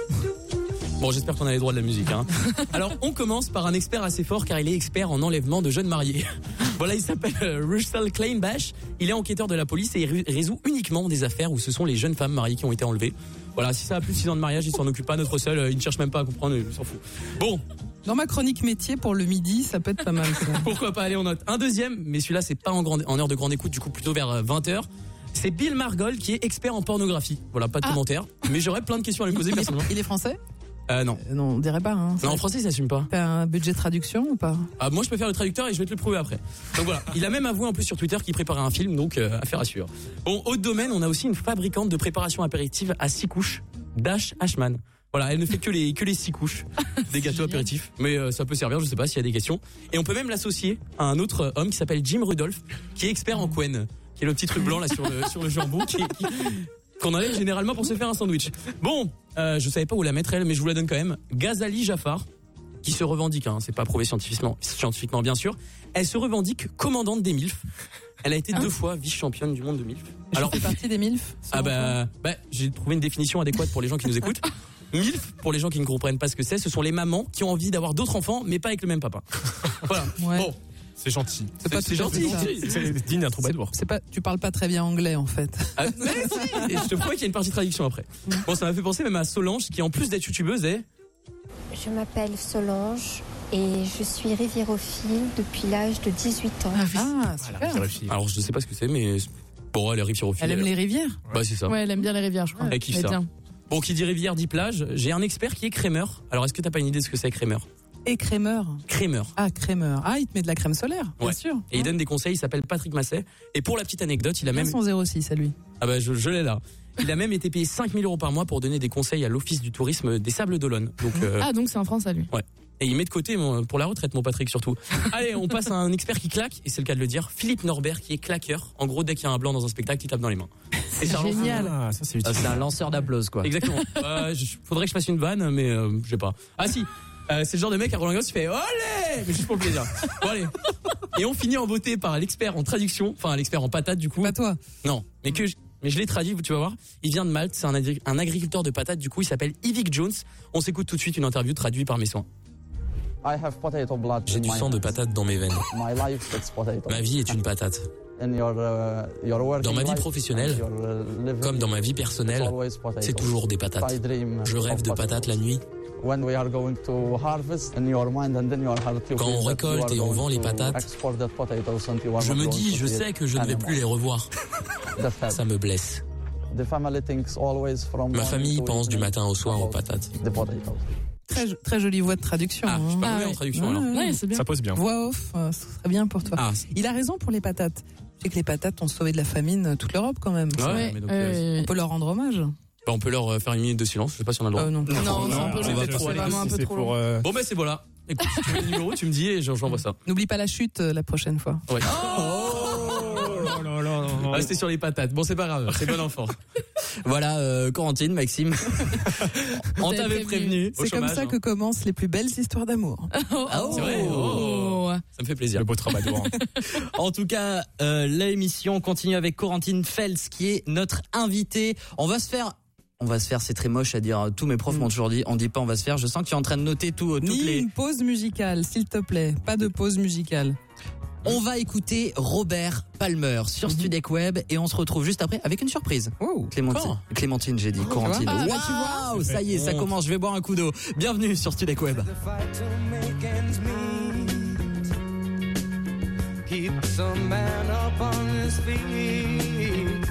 Bon, j'espère qu'on a les droits de la musique. Hein. Alors on commence par un expert assez fort car il est expert en enlèvement de jeunes mariés. Voilà, il s'appelle euh, Russell Kleinbach. Il est enquêteur de la police et il ré- résout uniquement des affaires où ce sont les jeunes femmes mariées qui ont été enlevées. Voilà, si ça a plus de six ans de mariage, il s'en occupe pas. Notre seul, euh, il ne cherche même pas à comprendre, il s'en fout. Bon. Dans ma chronique métier pour le midi, ça peut être pas mal. Ça. Pourquoi pas, allez on note. Un deuxième, mais celui-là c'est pas en, grande, en heure de grande écoute, du coup plutôt vers vingt heures. C'est Bill Margol qui est expert en pornographie. Voilà, pas de Ah. commentaires, mais j'aurais plein de questions à lui poser personnellement. Il est français? Euh, non. Euh, Non, on dirait pas. Hein. Non, en français, ça s'assume pas. T'as un budget de traduction ou pas? Ah, moi, je peux faire le traducteur et je vais te le prouver après. Donc voilà. Il a même avoué en plus sur Twitter qu'il préparait un film, donc euh, affaire à suivre. Bon, autre domaine, on a aussi une fabricante de préparation apéritive à six couches, Dash Ashman. Voilà, elle ne fait que les que les six couches des gâteaux apéritifs, mais euh, ça peut servir, je sais pas s'il y a des questions. Et on peut même l'associer à un autre homme qui s'appelle Jim Rudolph, qui est expert en quen, qui est le petit truc blanc là sur le sur le jambon, qui, qui- qu'on enlève généralement pour se faire un sandwich. Bon, euh, je savais pas où la mettre elle, mais je vous la donne quand même. Ghazali Jafar, qui se revendique, hein, c'est pas prouvé scientifiquement, scientifiquement bien sûr. Elle se revendique commandante des MILF. Elle a été deux fois vice-championne du monde de MILF. Alors, je fais partie des MILF. Ah bah, bah j'ai trouvé une définition adéquate pour les gens qui nous écoutent. MILF, pour les gens qui ne comprennent pas ce que c'est, ce sont les mamans qui ont envie d'avoir d'autres enfants, mais pas avec le même papa. Voilà. Ouais. Bon, C'est gentil. C'est pas c'est tout à fait gentil. ça. C'est digne d'un troubadour. C'est pas, tu parles pas très bien anglais en fait. Ah, mais si. Et je te promets qu'il y a une partie de traduction après. Bon, ça m'a fait penser même à Solange, qui en plus d'être youtubeuse est... Je m'appelle Solange et je suis riviérophile depuis l'âge de dix-huit ans. Ah, super. Alors je sais pas ce que c'est, mais bon, elle est riviérophile. Elle aime les rivières? Bah c'est ça. Ouais, elle aime bien les rivières, je crois. Elle kiffe Elle ça. tient. Bon, qui dit rivière dit plage. J'ai un expert qui est crémeur. Alors est-ce que t'as pas une idée de ce que c'est crémeur? Et crémeur. Crémeur. Ah, crémeur. Ah, il te met de la crème solaire, bien Ouais. sûr. Et il donne des conseils, il s'appelle Patrick Masset. Et pour la petite anecdote, il a même... Son zéro six à lui. Ah bah je, je l'ai là. Il a même été payé cinq mille euros par mois pour donner des conseils à l'Office du tourisme des Sables d'Olonne. Donc, euh, Ah, donc c'est un Français, lui. ouais. Et il met de côté mon- pour la retraite, mon Patrick, surtout. Allez, on passe à un expert qui claque, et c'est le cas de le dire, Philippe Norbert, qui est claqueur. En gros, dès qu'il y a un blanc dans un spectacle, il tape dans les mains. Et c'est un- Génial. Ah, ça c'est utile. Ah, c'est un lanceur d'applauses, quoi. Exactement. Euh, je- faudrait que je fasse une vanne, mais euh, je sais pas. Ah si, euh, c'est le genre de mec à Roland Garros qui fait olé, mais juste pour le plaisir. Bon allez. Et on finit en beauté par l'expert en traduction, enfin l'expert en patate du coup. Pas toi. Non, mais que je, mais je l'ai traduit, tu vas voir. Il vient de Malte, c'est un, agri- un agriculteur de patates, du coup il s'appelle Yvick Jones. On s'écoute tout de suite une interview traduite par mes soins. J'ai du sang de patate dans mes veines. Ma vie est une patate. Dans ma vie professionnelle, comme dans ma vie personnelle, c'est toujours des patates. Je rêve de patates la nuit. Quand on récolte et on vend les patates, je me dis, je sais que je ne vais plus les revoir. Ça me blesse. Ma famille pense du matin au soir aux patates. Très, très jolie voix de traduction. Ah, je suis pas hein. mauvais en traduction alors. Ouais, c'est bien. Ça pose bien. Voix off, euh, ce serait bien pour toi. Ah, Il a raison pour les patates. Tu sais que les patates ont sauvé de la famine euh, toute l'Europe quand même. ouais, Ouais, mais donc, euh, euh, On peut leur rendre hommage. bah, on peut leur euh, faire une minute de silence, je sais pas si on a le droit. Euh, non. Non, non, c'est un peu on long. va trop C'est aller vraiment un peu C'est trop pour, long. euh, Bon ben c'est voilà. Écoute, si tu veux le numéro, tu me dis et j'en- j'envoie ça. N'oublie pas la chute euh, la prochaine fois. Ouais. Oh là là là. Ah, c'était sur les patates. Bon, c'est pas grave, c'est bon enfant. Voilà, euh, Corentine, Maxime. On t'avait prévenu. C'est comme ça hein. que commencent les plus belles histoires d'amour. Oh, oh, c'est vrai. Oh. Ça me fait plaisir. Le beau troubadour. En tout cas, euh, l'émission continue avec Corentine Fels qui est notre invitée. On va se faire On va se faire, c'est très moche à dire. Tous mes profs m'ont toujours dit, on dit pas on va se faire. Je sens que tu es en train de noter tout, toutes Ni les... une pause musicale, s'il te plaît. Pas de pause musicale. On va écouter Robert Palmer sur mm-hmm. Studek Web et on se retrouve juste après avec une surprise. Oh, Clémentine, Clémentine, j'ai dit. Oh, Corentine. ah, Waouh, bah, tu vois, ça y est, ça commence. Je vais boire un coup d'eau. Bienvenue sur Studek Web. Keep some man up on his feet,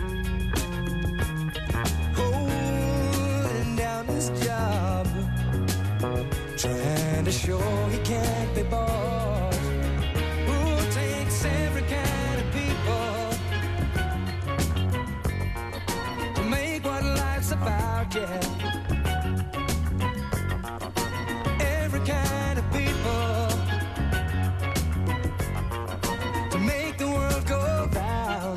holding down his job, trying to show he can't be bought. Who takes every kind of people to make what life's about, yeah. Every kind of people make the world go round.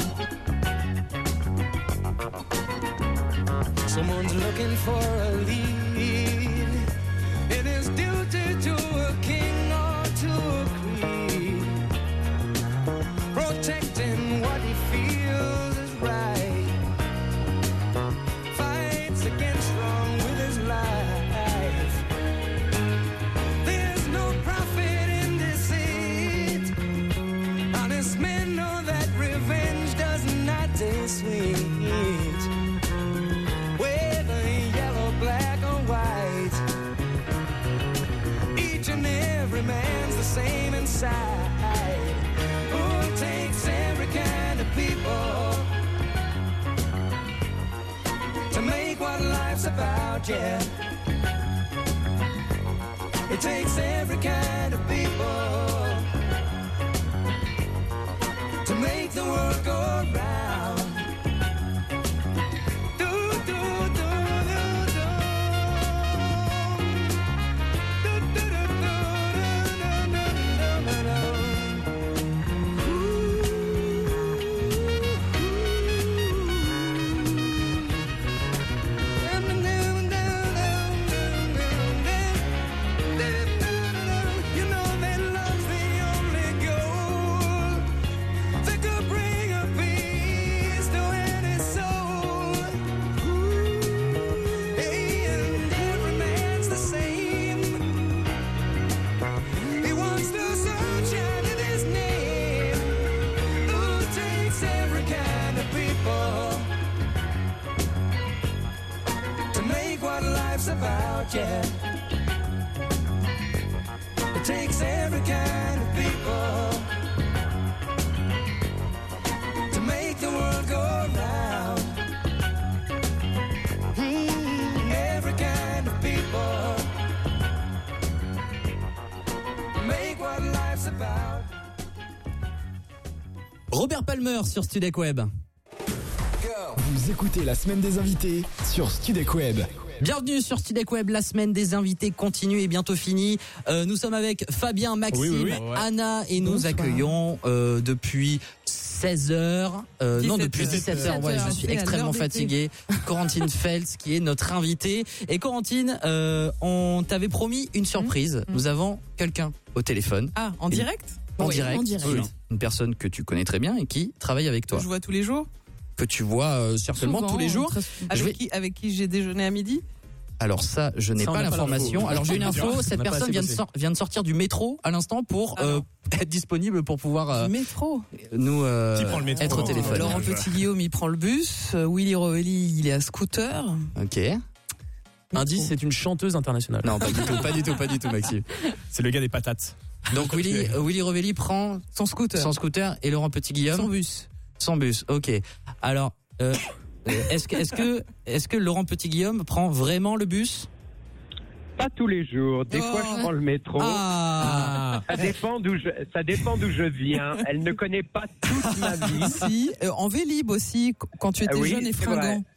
Someone's looking for a lead in his duty to a king or to a queen, protecting what he feels is right, fights against wrong with his life. There's no profit in deceit. Honest men know that revenge does not taste sweet. Whether yellow, black or white, each and every man's the same inside. Who takes every kind of people to make what life's about, yeah. It takes every kind of people to make the world go round. Do, do, do, do, do. Do, do, do, do, do, do, do, do, do. You know that love's the only goal that could bring a peace to any soul. Hey, and every man's the same. He wants the sunshine in his name. Who takes every kind of people to make what life's about, yeah. It takes every kind of people to make the world go round. Mm, every kind of people make what life's about. Robert Palmer sur Studek Web. Vous écoutez la semaine des invités sur Studek Web. Bienvenue sur Studek Web, la semaine des invités continue et bientôt finie. Euh, nous sommes avec Fabien, Maxime, oui, oui, oui. Anna et nous Bonsoir. accueillons euh, depuis seize heures, euh, non depuis dix-sept heures, ouais, je suis extrêmement fatigué, Corentine Fels qui est notre invitée. Et Corentine, euh, on t'avait promis une surprise, mmh. Nous avons quelqu'un au téléphone. Ah, en une, direct en, oui, direct, en direct, oui. Une personne que tu connais très bien et qui travaille avec toi. Que je vois tous les jours. Que tu vois euh, certainement Souvent, tous les jours. Avec, vais... qui, avec qui j'ai déjeuné à midi. Alors ça, je n'ai ça, pas l'information. Alors j'ai une info, cette personne vient de, sor- vient de sortir du métro à l'instant pour euh, être disponible pour pouvoir euh, métro. nous euh, Qui prend le métro être au téléphone. Laurent Petit-Guillaume, il prend le bus. Willy Rovelli, il est à scooter. Ok. Indice, c'est une chanteuse internationale. Non, pas du tout, pas du tout, pas du tout, Maxime. C'est le gars des patates. Donc Willy, euh, Willy Rovelli prend son scooter, son scooter et Laurent Petit-Guillaume son bus, son bus. Ok. Alors, euh, est-ce que, est-ce que, est-ce que Laurent Petit-Guillaume prend vraiment le bus? Pas tous les jours. Des oh. fois, je prends le métro. Ah. Ça dépend d'où je, ça dépend d'où je viens. Elle ne connaît pas toute ma vie. Si, euh, en Vélib aussi, quand tu étais oui, jeune et c'est fringant. vrai.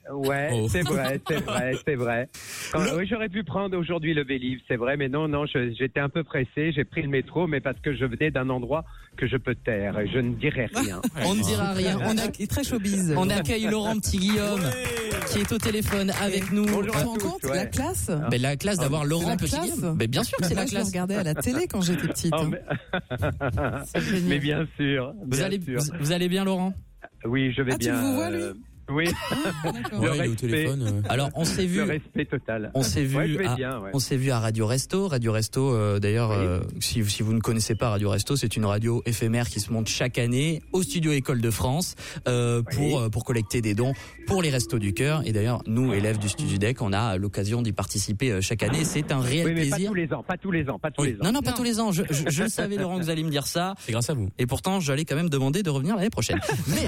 Ouais, Oh. c'est vrai, c'est vrai, c'est vrai. Quand- oui, j'aurais pu prendre aujourd'hui le Vélib, c'est vrai, mais non, non, je- j'étais un peu pressé. J'ai pris le métro, mais parce que je venais d'un endroit que je peux taire et je ne dirai rien. On ne dira rien. On, a, Il est très showbiz. on accueille Laurent Petit-Guillaume qui est au téléphone avec nous. Bonjour Tu à te rends tous, compte ouais. la classe? Mais la classe d'avoir Laurent la classe. Petit-Guillaume. Mais bien sûr que c'est Moi, la je le classe. regardais à la télé quand j'étais petite. Oh, hein. mais... mais bien sûr. Vous bien allez, sûr. vous, vous allez bien, Laurent? Oui, je vais Ah, tu bien. le vois, lui euh, Oui. D'accord. Le Ouais, il est au respect. téléphone. euh. Alors, on s'est vu. Le respect total. On s'est vu, Ouais, je vais à, bien, ouais. on s'est vu à Radio Resto. Radio Resto, euh, d'ailleurs, Oui. euh, si, si vous ne connaissez pas Radio Resto, c'est une radio éphémère qui se monte chaque année au studio École de France euh, pour Oui. euh, pour collecter des dons pour les Restos du Cœur. Et d'ailleurs, nous, élèves du Studio D E C, on a l'occasion d'y participer euh, chaque année. C'est un réel Oui, mais plaisir. pas tous les ans, pas tous les ans, pas tous Oui. les ans. Non, non, pas Non. tous les ans. Je, je, je le savais, Laurent, que vous allez me dire ça. C'est grâce à vous. Et pourtant, j'allais quand même demander de revenir l'année prochaine. Mais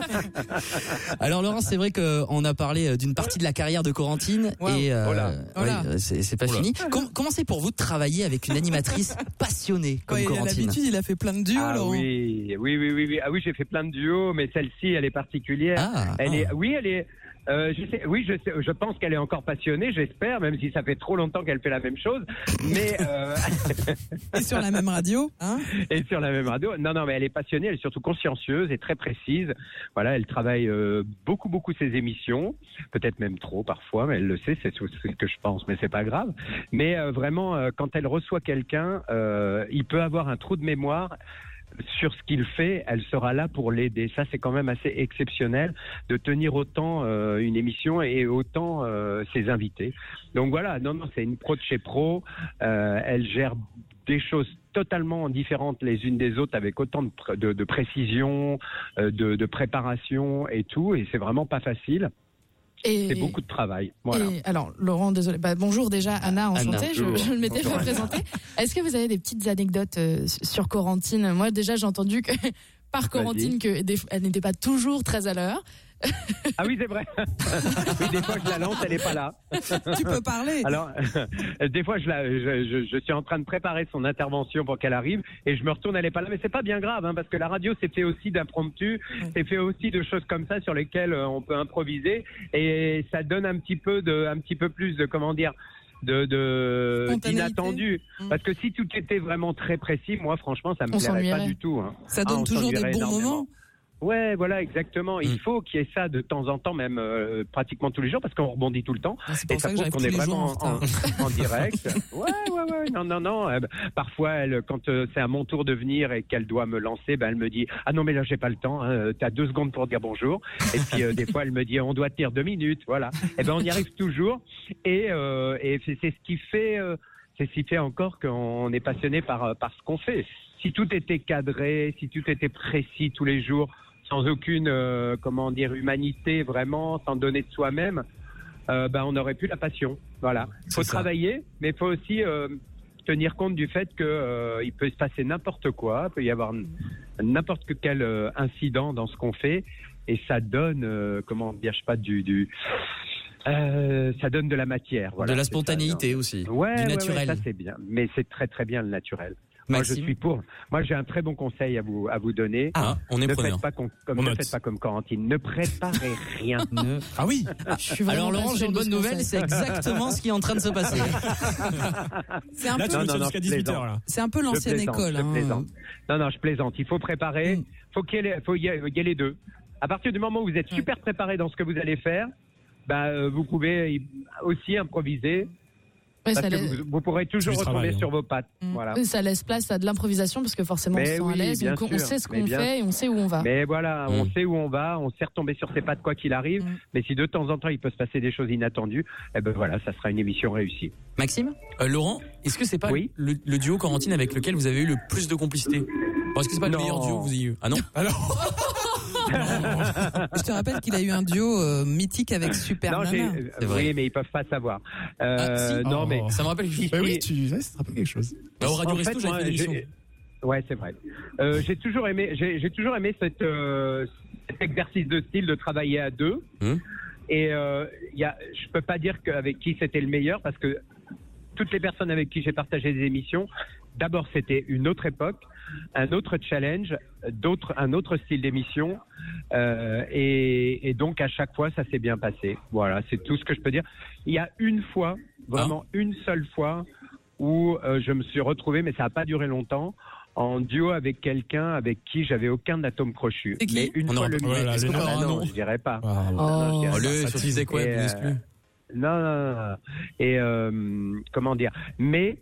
alors, Laurent, c'est vrai qu'on a parlé d'une partie de la carrière de Corentine Wow. et euh, Oh là. ouais, Oh là. c'est, c'est pas Oh là. fini. Com- comment c'est pour vous de travailler avec une animatrice passionnée comme Ouais, il a Corentine? l'habitude, il a fait plein de duos, Ah Laurent. oui, oui, oui, oui, oui. Ah oui, j'ai fait plein de duos, mais celle-ci, elle est particulière. Ah, elle ah. est, oui, elle est. Euh, je sais, oui, je, sais, je pense qu'elle est encore passionnée, j'espère, même si ça fait trop longtemps qu'elle fait la même chose. Mais euh, Et sur la même radio, hein? et sur la même radio. Non, non, mais elle est passionnée, elle est surtout consciencieuse et très précise. Voilà, elle travaille euh, beaucoup, beaucoup ses émissions, peut-être même trop parfois, mais elle le sait, c'est ce ce que je pense, mais c'est pas grave. Mais euh, vraiment, euh, quand elle reçoit quelqu'un, euh, il peut avoir un trou de mémoire. Sur ce qu'il fait, elle sera là pour l'aider. Ça, c'est quand même assez exceptionnel de tenir autant euh, une émission et autant euh, ses invités. Donc voilà, non, non, c'est une pro de chez pro. Euh, elle gère des choses totalement différentes les unes des autres avec autant de, pr- de, de précision, euh, de, de préparation et tout. Et c'est vraiment pas facile. Et, C'est beaucoup de travail. Voilà. et alors, Laurent, désolé. Bah, bonjour déjà, Anna, enchantée. Je, bonjour. je m'étais Bonjour, fait présenter. Est-ce que vous avez des petites anecdotes euh, sur Corentine? Moi, déjà, j'ai entendu que par Corentine, que des- elle n'était pas toujours très à l'heure. Ah oui, c'est vrai. Oui, des fois, je la lance, elle est pas là. Tu peux parler. Alors, des fois, je, la, je, je, je suis en train de préparer son intervention pour qu'elle arrive et je me retourne, elle est pas là. Mais c'est pas bien grave, hein, parce que la radio, c'est fait aussi d'impromptu, c'est fait aussi de choses comme ça sur lesquelles euh, on peut improviser et ça donne un petit peu de, un petit peu plus de, comment dire, de, de Spontanéité. d'inattendu. Mm. Parce que si tout était vraiment très précis, moi, franchement, ça me On plairait pas s'ennuierait. du tout. Hein. Ça Ah, donne on toujours des s'ennuierait bons énormément. moments. Ouais, voilà, exactement. Il Mm. faut qu'il y ait ça de temps en temps, même euh, pratiquement tous les jours, parce qu'on rebondit tout le temps. Ah, c'est Et pour ça ça que prouve j'arrive qu'on tous est les jours vraiment en en, retard. en direct. Ouais, ouais, ouais. Non, non, non. Euh, parfois, elle, quand euh, c'est à mon tour de venir et qu'elle doit me lancer, ben, elle me dit « Ah non, mais là, j'ai pas le temps. Hein, t'as deux secondes pour dire bonjour. » Et puis, euh, des fois, elle me dit « On doit tenir deux minutes. » Voilà. Et ben, on y arrive toujours. Et, euh, et c'est, c'est ce qui fait... euh, c'est ce qui fait encore qu'on est passionné par, par ce qu'on fait. Si tout était cadré, si tout était précis tous les jours, sans aucune, euh, comment dire, humanité vraiment, sans donner de soi-même, euh, ben on n'aurait plus la passion. Voilà. Il faut C'est ça. travailler, mais il faut aussi euh, tenir compte du fait que euh, il peut se passer n'importe quoi, il peut y avoir n- n'importe quel euh, incident dans ce qu'on fait, et ça donne, euh, comment dire, je sais pas, du, du euh, ça donne de la matière. Voilà, de la c'est ça, spontanéité non. aussi, Ouais, du ouais, ouais, naturel. ça c'est bien, mais c'est très très bien le naturel. Moi, je Maxime. suis pour. Moi, j'ai un très bon conseil à vous à vous donner. Ah, on est ne preneur. faites pas com- comme On ne note. faites pas comme Corentine. Ne préparez rien. Ne- Ah oui. Je suis vraiment Alors pas Laurent, j'ai sûre une de bonne ce nouvelle, conseil. c'est exactement ce qui est en train de se passer. C'est un Là, peu, tu Non, me non, tiens non, jusqu'à je dix-huit plaisante. heures, là. c'est un peu Je l'ancienne plaisante, école. je hein. plaisante. Non, non, je plaisante. Il faut préparer. Mm. Faut qu'il y ait, faut y ait, il y ait les deux. À partir du moment où vous êtes super préparé dans ce que vous allez faire, bah, euh, vous pouvez aussi improviser. Ouais, Parce ça, que laisse, vous, vous pourrez toujours du retomber travail, hein. sur vos pattes. Mm. Voilà. ça laisse place à de l'improvisation parce que forcément on Mais se sent oui, à l'aise, bien on, on sûr, sait ce mais qu'on bien- fait et on sait où on va. Mais voilà, on Mm. sait où on va, on sait retomber sur ses pattes quoi qu'il arrive. Mm. Mais si de temps en temps il peut se passer des choses inattendues, eh ben voilà, ça sera une émission réussie. Maxime? Euh, Laurent, est-ce que c'est pas Oui. le, le duo Corentine avec lequel vous avez eu le plus de complicité? Bon, est-ce que c'est pas Non. le meilleur duo que vous ayez eu? Ah non? Je te rappelle qu'il a eu un duo euh, mythique avec Super non, j'ai, Nana. euh, C'est vrai. oui, mais ils peuvent pas savoir. Euh, Ah, si. Non, Oh. mais Ça me rappelle quelque chose. Bah oui, tu ouais, ça te rappelle quelque chose. Bah, au Radio En Resto, fait, j'avais moi, fait une émission. j'ai- Ouais, c'est vrai. Euh, j'ai toujours aimé, j'ai, j'ai toujours aimé cette, euh, cet exercice de style de travailler à deux. Hum. Et euh, y a, je peux pas dire qu'avec qui c'était le meilleur parce que toutes les personnes avec qui j'ai partagé des émissions, d'abord, c'était une autre époque, un autre challenge, d'autres, un autre style d'émission. Euh, et, et donc, à chaque fois, ça s'est bien passé. Voilà, c'est tout ce que je peux dire. Il y a une fois, vraiment ah. une seule fois, où euh, je me suis retrouvé, mais ça n'a pas duré longtemps, en duo avec quelqu'un avec qui j'avais aucun atome crochu. Mais une On fois aura- le voilà, milieu, le nom. ah non, je dirais pas. Ah, Non, non, je dirais Oh, pas. le, sur Disney Quoi, Et, vous n'êtes euh, plus. Non, non, non, non. Et euh, comment dire. Mais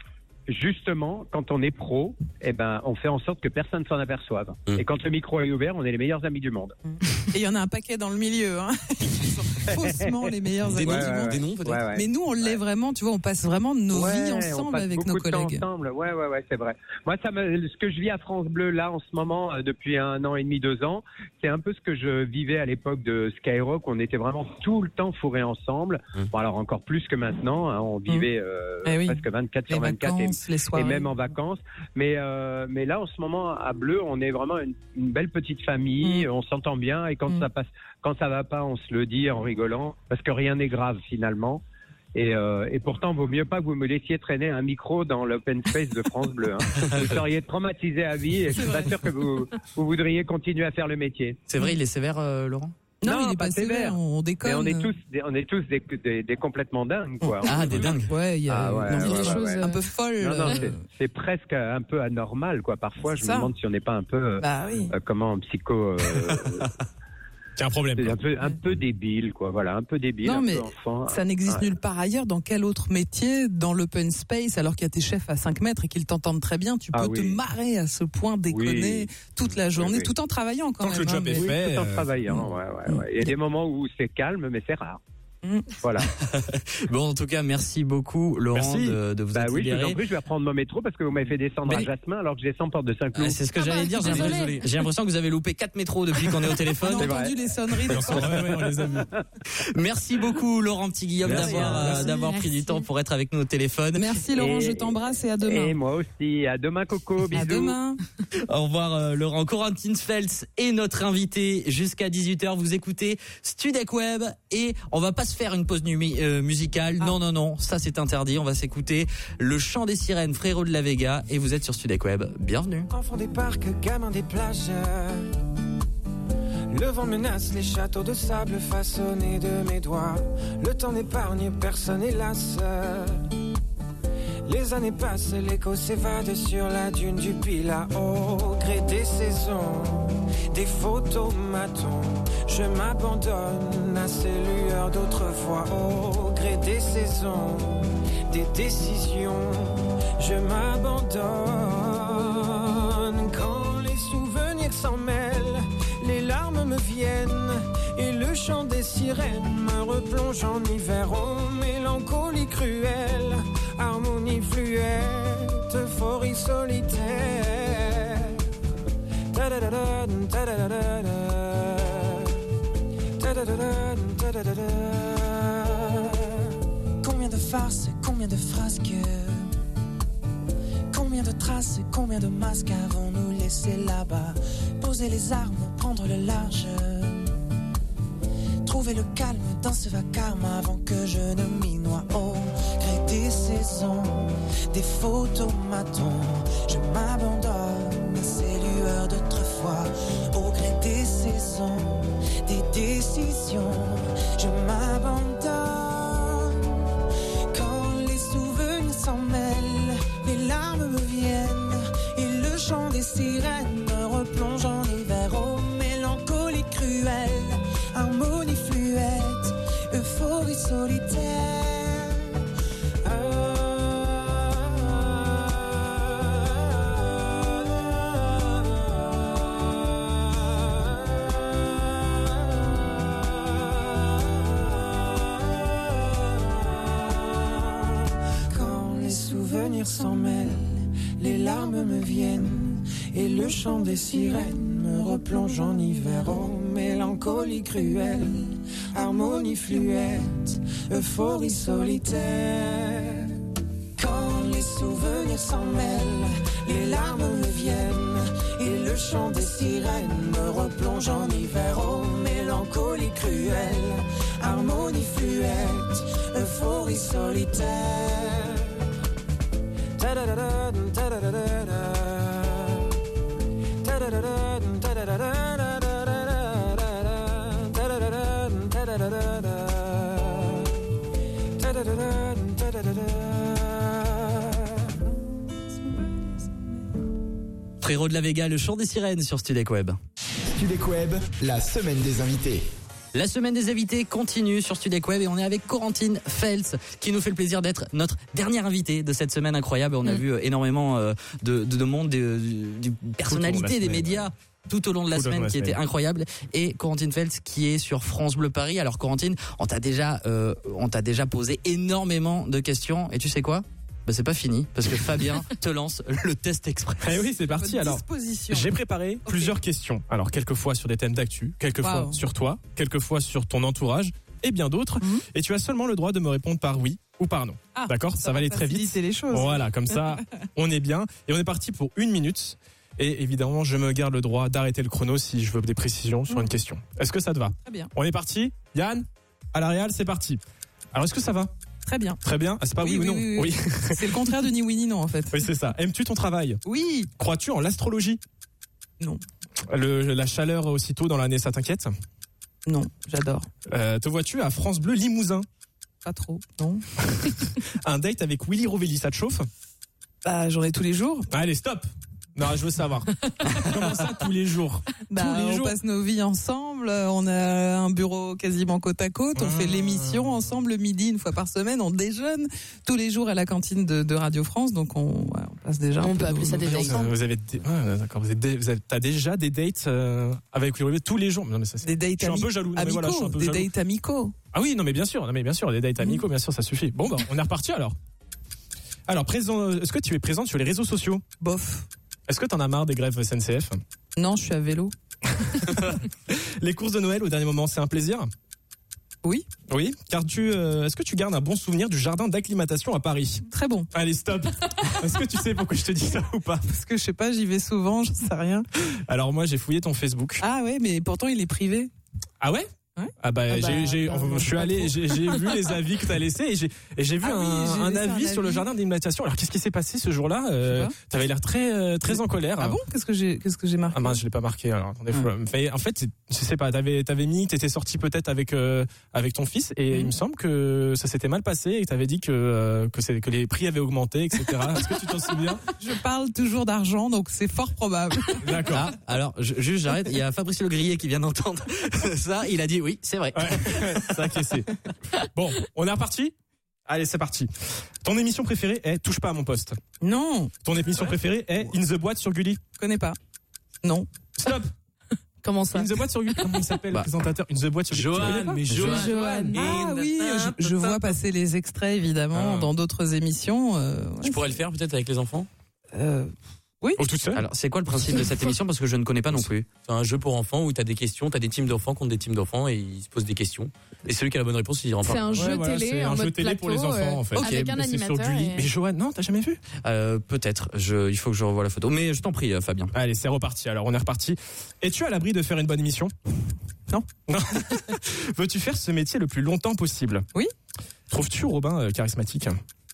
justement, quand on est pro, eh ben, on fait en sorte que personne s'en aperçoive. Mmh. Et quand le micro est ouvert, on est les meilleurs amis du monde. Et il y en a un paquet dans le milieu, hein. Qui sont faussement les meilleurs Des amis noms, du ouais, monde. ouais. Des noms, peut-être Ouais, ouais. Mais nous, on l'est Ouais. vraiment, tu vois, on passe vraiment nos Ouais, vies on ensemble passe avec beaucoup nos de temps collègues. ensemble. Ouais, ouais, ouais, c'est vrai. Moi, ça me, ce que je vis à France Bleu là en ce moment, euh, depuis un an et demi, deux ans, c'est un peu ce que je vivais à l'époque de Skyrock. On était vraiment tout le temps fourrés ensemble. Mmh. Bon, alors encore plus que maintenant. Hein, on vivait euh, Eh oui. presque vingt-quatre Les sur vingt-quatre vacances, et, les soirées. et même en vacances. Mais euh, mais là, en ce moment, à Bleu, on est vraiment une, une belle petite famille. Mmh. On s'entend bien et quand ça passe, quand ça va pas, on se le dit en rigolant parce que rien n'est grave finalement. Et, euh, et pourtant, vaut mieux pas que vous me laissiez traîner un micro dans l'open space de France Bleu. Hein. Vous seriez traumatisé à vie et je suis pas sûr que vous, vous voudriez continuer à faire le métier. C'est vrai, il est sévère, euh, Laurent? Non, il est pas sévère, on déconne. Mais on est tous, des, on est tous des, des, des complètement dingues, quoi. Ah, des dingues. Ouais, il y a Ah ouais, non, il y a ouais, des ouais, choses ouais. un peu folles. Non, non, euh, c'est, c'est presque un peu anormal, quoi. Parfois, je ça. me demande si on n'est pas un peu, euh, Bah oui. euh, comment, psycho. Euh, C'est un problème. c'est un peu, un peu débile, quoi. Voilà, un peu débile, Non, un mais peu enfant. ça n'existe Ouais. nulle part ailleurs. Dans quel autre métier, dans l'open space, alors qu'il y a tes chefs à cinq mètres et qu'ils t'entendent très bien, tu Ah peux te oui. marrer à ce point, déconner Oui. toute la journée, Oui, oui. tout en travaillant quand Tant que même. le job hein, est mais- fait. Tout en euh, travaillant, ouais, ouais, ouais. Il y a des moments où c'est calme, mais c'est rare. Mm. Voilà. Bon, en tout cas, merci beaucoup, Laurent, Merci. de, de vous Bah être oui, je vous libéré. en prie, je vais reprendre mon métro parce que vous m'avez fait descendre Mais- à Jasmin alors que je descends porte de Saint-Cloud. Ah, c'est ce que Ah j'allais bah, dire. J'ai désolé. l'impression- j'ai l'impression que vous avez loupé quatre métros depuis qu'on est au téléphone. On a C'est vrai. entendu les sonneries. Ouais, ouais, on les a vus. Merci beaucoup, Laurent Petit Guillaume, Merci. d'avoir, euh, Merci. d'avoir pris du temps pour être avec nous au téléphone. Merci Laurent, Et- je t'embrasse et à Et demain. moi aussi. À demain, Coco. Bisous. À demain. Au revoir, euh, Laurent. Corentin Feltz est notre invité jusqu'à dix-huit heures. Vous écoutez Studek Web et on va pas se faire une pause numi- euh, musicale. Ah. Non, non, non, ça c'est interdit. On va s'écouter le chant des sirènes, Frérot de la Vega, et vous êtes sur Studek Web. Bienvenue. Enfant des parcs, gamin des plages. Le vent menace les châteaux de sable façonnés de mes doigts. Le temps n'épargne personne, hélas. Les années passent, l'écho s'évade sur la dune du Pilat. Au gré des saisons, des photomatons, je m'abandonne à ces lueurs d'autrefois. Au gré des saisons, des décisions, je m'abandonne. Quand les souvenirs s'en mêlent, les larmes me viennent et le chant des sirènes me replonge en hiver. Oh, mélancolie cruelle, harmonie fluette, euphorie solitaire. Ta-da-da-da, ta-da-da-da-da. Ta-da-da-da, ta-da-da-da. Combien de farces, combien de frasques, combien de traces, combien de masques avons-nous laissé là-bas? Poser les armes, prendre le large, trouver le calme dans ce vacarme avant que je ne m'y noie. Au gré des saisons, des photomatons, je m'abandonne à ces lueurs d'autrefois. Au gré des saisons, des décisions, je m'abandonne. Quand les souvenirs s'en mêlent, les larmes me viennent et le chant des sirènes me replonge en hiver. Oh, mélancolie cruelle, harmonie fluette, euphorie solitaire. Quand les souvenirs s'en mêlent, les larmes me viennent et le chant des sirènes me replonge en hiver. Oh, mélancolie cruelle, harmonie fluette, euphorie solitaire. Quand les souvenirs s'en mêlent, les larmes me viennent et le chant des sirènes me replonge en hiver. Oh, mélancolie cruelle, harmonie fluette, euphorie solitaire. Frérot de la Vega, le chant des sirènes sur Studek Web. Studek Web, la semaine des invités. La semaine des invités continue sur Studek Web et on est avec Corentine Feltz qui nous fait le plaisir d'être notre dernière invitée de cette semaine incroyable. On a mmh. vu énormément de, de, de monde, de, de, de personnalités des médias tout au long de la tout semaine qui était incroyable. Et Corentine Feltz qui est sur France Bleu Paris. Alors Corentine, on t'a déjà, euh, on t'a déjà posé énormément de questions et tu sais quoi ? Bah c'est pas fini parce que Fabien te lance le test express. Eh oui, c'est parti. Alors, j'ai préparé okay. plusieurs questions. Alors, quelquefois sur des thèmes d'actu, quelquefois wow. sur toi, quelquefois sur ton entourage et bien d'autres. Mm-hmm. Et tu as seulement le droit de me répondre par oui ou par non. Ah, D'accord ? Ça, ça va aller très vite. Les choses. Voilà, comme ça, on est bien. Et on est parti pour une minute. Et évidemment, je me garde le droit d'arrêter le chrono si je veux des précisions sur mmh. une question. Est-ce que ça te va ? Très bien. On est parti. Yann, à la réal, c'est parti. Alors, est-ce que ça va ? Très bien. Très bien. Ah, c'est pas oui, oui ou non ? Oui. oui, oui. C'est le contraire de ni oui ni non en fait. Oui, c'est ça. Aimes-tu ton travail ? Oui. Crois-tu en l'astrologie ? Non. Le, la chaleur aussitôt dans l'année, ça t'inquiète ? Non, j'adore. Euh, te vois-tu à France Bleu Limousin ? Pas trop, non. Un date avec Willy Rovelli, ça te chauffe ? Bah, j'en ai tous les jours. Allez, stop ! Non, je veux savoir. Comment ça, tous les jours ? Bah, tous les on jours. passe nos vies ensemble. On a un bureau quasiment côte à côte. On mmh. fait l'émission ensemble le midi une fois par semaine. On déjeune tous les jours à la cantine de, de Radio France. Donc on, ouais, on passe déjà. On peut appeler ça des dates. Vous avez, des, ouais, d'accord. Vous avez, vous avez, t'as déjà des dates euh, avec Willy tous les jours. Non mais ça, c'est, des dates je suis un peu jaloux. Amicaux, voilà, je suis un peu des jaloux. dates amicaux. Ah oui, non mais bien sûr, non mais bien sûr, des dates amicaux, bien sûr, ça suffit. Bon bah, on est reparti alors. Alors, présent, est-ce que tu es présente sur les réseaux sociaux ? Bof. Est-ce que t'en as marre des grèves S N C F ? Non, je suis à vélo. Les courses de Noël au dernier moment, c'est un plaisir ? Oui. Oui, car tu, euh, est-ce que tu gardes un bon souvenir du jardin d'acclimatation à Paris ? Très bon. Allez, stop. Est-ce que tu sais pourquoi je te dis ça ou pas ? Parce que je sais pas, j'y vais souvent, je sais rien. Alors moi, j'ai fouillé ton Facebook. Ah ouais, mais pourtant il est privé. Ah ouais ? Ouais. Ah bah, ah bah j'ai, j'ai, bah, je suis allé, j'ai, j'ai vu les avis que t'as laissés et j'ai, et j'ai vu ah un, oui, j'ai un avis un sur avis. le jardin d'acclimatation. Alors qu'est-ce qui s'est passé ce jour-là ? euh, T'avais l'air très, très en colère. Ah bon ? Qu'est-ce que j'ai, qu'est-ce que j'ai marqué ? Ah mince, je l'ai pas marqué. Alors attendez, faut, hum. en fait, je sais pas. T'avais, t'avais mis, t'étais sorti peut-être avec, euh, avec ton fils et hum. il me semble que ça s'était mal passé et que t'avais dit que, euh, que c'est, que les prix avaient augmenté, et cetera. Est-ce que tu t'en souviens ? Je parle toujours d'argent, donc c'est fort probable. D'accord. Ah, alors, je, juste, j'arrête. Il y a Fabrice Le Grillet qui vient d'entendre ça. Il a dit oui, c'est vrai. Ouais. Ça c'est. Bon, on est reparti ? Allez, c'est parti. Ton émission préférée est Touche pas à mon poste. Non. Ton émission ouais. préférée est In the Boîte sur Gulli. Je connais pas. Non. Stop. Comment ça ? In the Boîte sur Gulli. Comment il s'appelle bah. le présentateur ? In the Boîte sur Gulli. Johan, mais Johan. Johan. Ah oui, je, je vois passer les extraits évidemment ah. dans d'autres émissions. Euh, ouais, je pourrais le faire peut-être avec les enfants. Euh, oui. Oh, toute seule. Alors, c'est quoi le principe de cette émission ? Parce que je ne connais pas non plus. C'est un jeu pour enfants où tu as des questions, tu as des teams d'enfants contre des teams d'enfants et ils se posent des questions. Et celui qui a la bonne réponse, il remporte. C'est un jeu ouais, voilà, télé, c'est en un mode jeu télé plateau, pour les enfants en fait. Okay, avec un animateur. C'est sur Gulli. Et... Mais Johan, non, t'as jamais vu ? euh, Peut-être. Je, il faut que je revoie la photo. Mais je t'en prie, Fabien. Allez, c'est reparti. Alors, on est reparti. Es-tu à l'abri de faire une bonne émission ? Non. Non. Veux-tu faire ce métier le plus longtemps possible ? Oui. Trouves-tu Robin euh, charismatique ?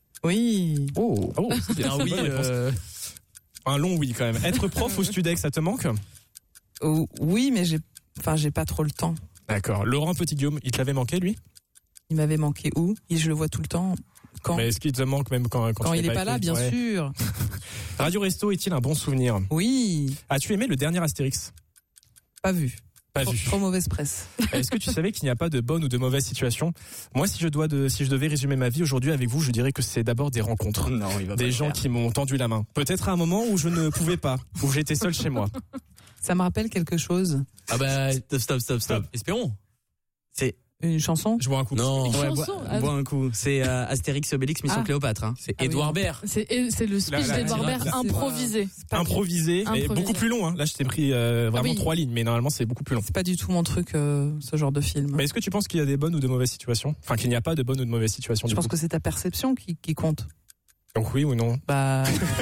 Oui. Oh, oh c'est un oui. Euh... Un long oui quand même. Être prof au Studek, ça te manque ? Oh, oui, mais j'ai, enfin, j'ai pas trop le temps. D'accord. Laurent Petit-Guillaume, il te l'avait manqué lui ? Il m'avait manqué où ? Et je le vois tout le temps. Quand ? Mais est-ce qu'il te manque même quand quand, quand il est pas, pas là, bien ouais. sûr. Radio Resto est-il un bon souvenir ? Oui. As-tu aimé le dernier Astérix ? Pas vu. Pas trop, vu. Trop mauvaise presse. Est-ce que tu savais qu'il n'y a pas de bonne ou de mauvaise situation ? Moi, si je dois de, si je devais résumer ma vie aujourd'hui avec vous, je dirais que c'est d'abord des rencontres. Non, il va des pas gens faire. qui m'ont tendu la main. Peut-être à un moment où je ne pouvais pas, où j'étais seul chez moi. Ça me rappelle quelque chose. Ah bah, stop, stop, stop, stop. Espérons. C'est une chanson. Je bois un coup. Non. Une ouais, chanson. bois, Ah, bois un coup. C'est euh, Astérix et Obélix Mission ah. Cléopâtre. Hein. C'est ah, Édouard oui. Baird. C'est, c'est le speech là, là, d'Édouard là, Baird là, improvisé. Pas improvisé, mais improvisé. beaucoup plus long. Hein. Là, je t'ai pris euh, vraiment ah, oui. trois lignes, mais normalement, c'est beaucoup plus long. C'est pas du tout mon truc, euh, ce genre de film. Mais est-ce que tu penses qu'il y a des bonnes ou de mauvaises situations ? Enfin, qu'il n'y a pas de bonnes ou de mauvaises situations. Je du pense coup. que c'est ta perception qui, qui compte. Donc oui ou non ? Bah.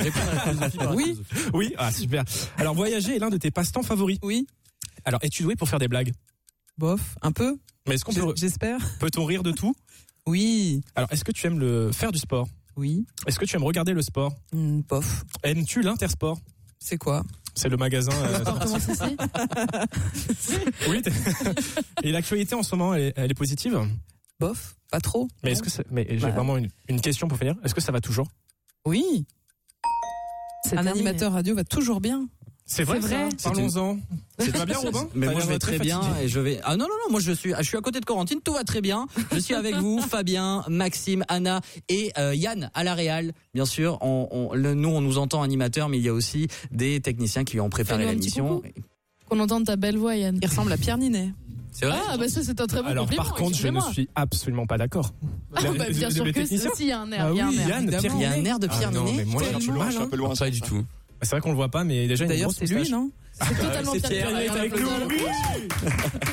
oui. Oui. Ah super. Alors voyager est l'un de tes passe-temps favoris. Oui. Alors es-tu doué pour faire des blagues ? Bof, un peu. Mais est-ce qu'on peut J'espère. Peut-on rire de tout ? Oui. Alors est-ce que tu aimes le faire du sport ? Oui. Est-ce que tu aimes regarder le sport? Mmh, Pof. Aimes-tu l'Intersport? C'est quoi? C'est le magasin. Euh, Comment c'est ça? Oui. Et l'actualité en ce moment, elle est, elle est positive? Bof, pas trop. Mais est-ce que c'est, mais j'ai Bah. vraiment une, une question pour finir. Est-ce que ça va toujours? Oui. C'est Un terminé. animateur radio va toujours bien. C'est vrai, C'est vrai. ça Parlons-en. C'est Ça va bien, Robin? Mais T'as moi je l'air vais très bien fatigué. et je vais. Ah non non non, moi je suis, je suis à côté de Corentine, tout va très bien. Je suis avec vous, Fabien, Maxime, Anna et euh, Yann à la Réal. Bien sûr, on, on, le, nous on nous entend animateurs, mais il y a aussi des techniciens qui ont préparé Fais-nous un petit l'émission. coucou. Qu'on entende ta belle voix, Yann. Il ressemble à Pierre Ninet. C'est vrai. Ah bah ça c'est un très bon Alors compliment. par contre, je ne excusez-moi. suis absolument pas d'accord. Ah bah bien sûr que c'est aussi un air. Ah il y a un oui, air. Yann, Pierre Il y a un Ninet. air de Pierre Ah non, Ninet. mais moi, Tellement. je suis Je suis un peu loin. Pas du tout. C'est vrai qu'on le voit pas, mais déjà. une D'ailleurs, grosse c'est lui, moustache. non? C'est totalement c'est Pierre Pierre Ninet. avec On nous. l'applaudit.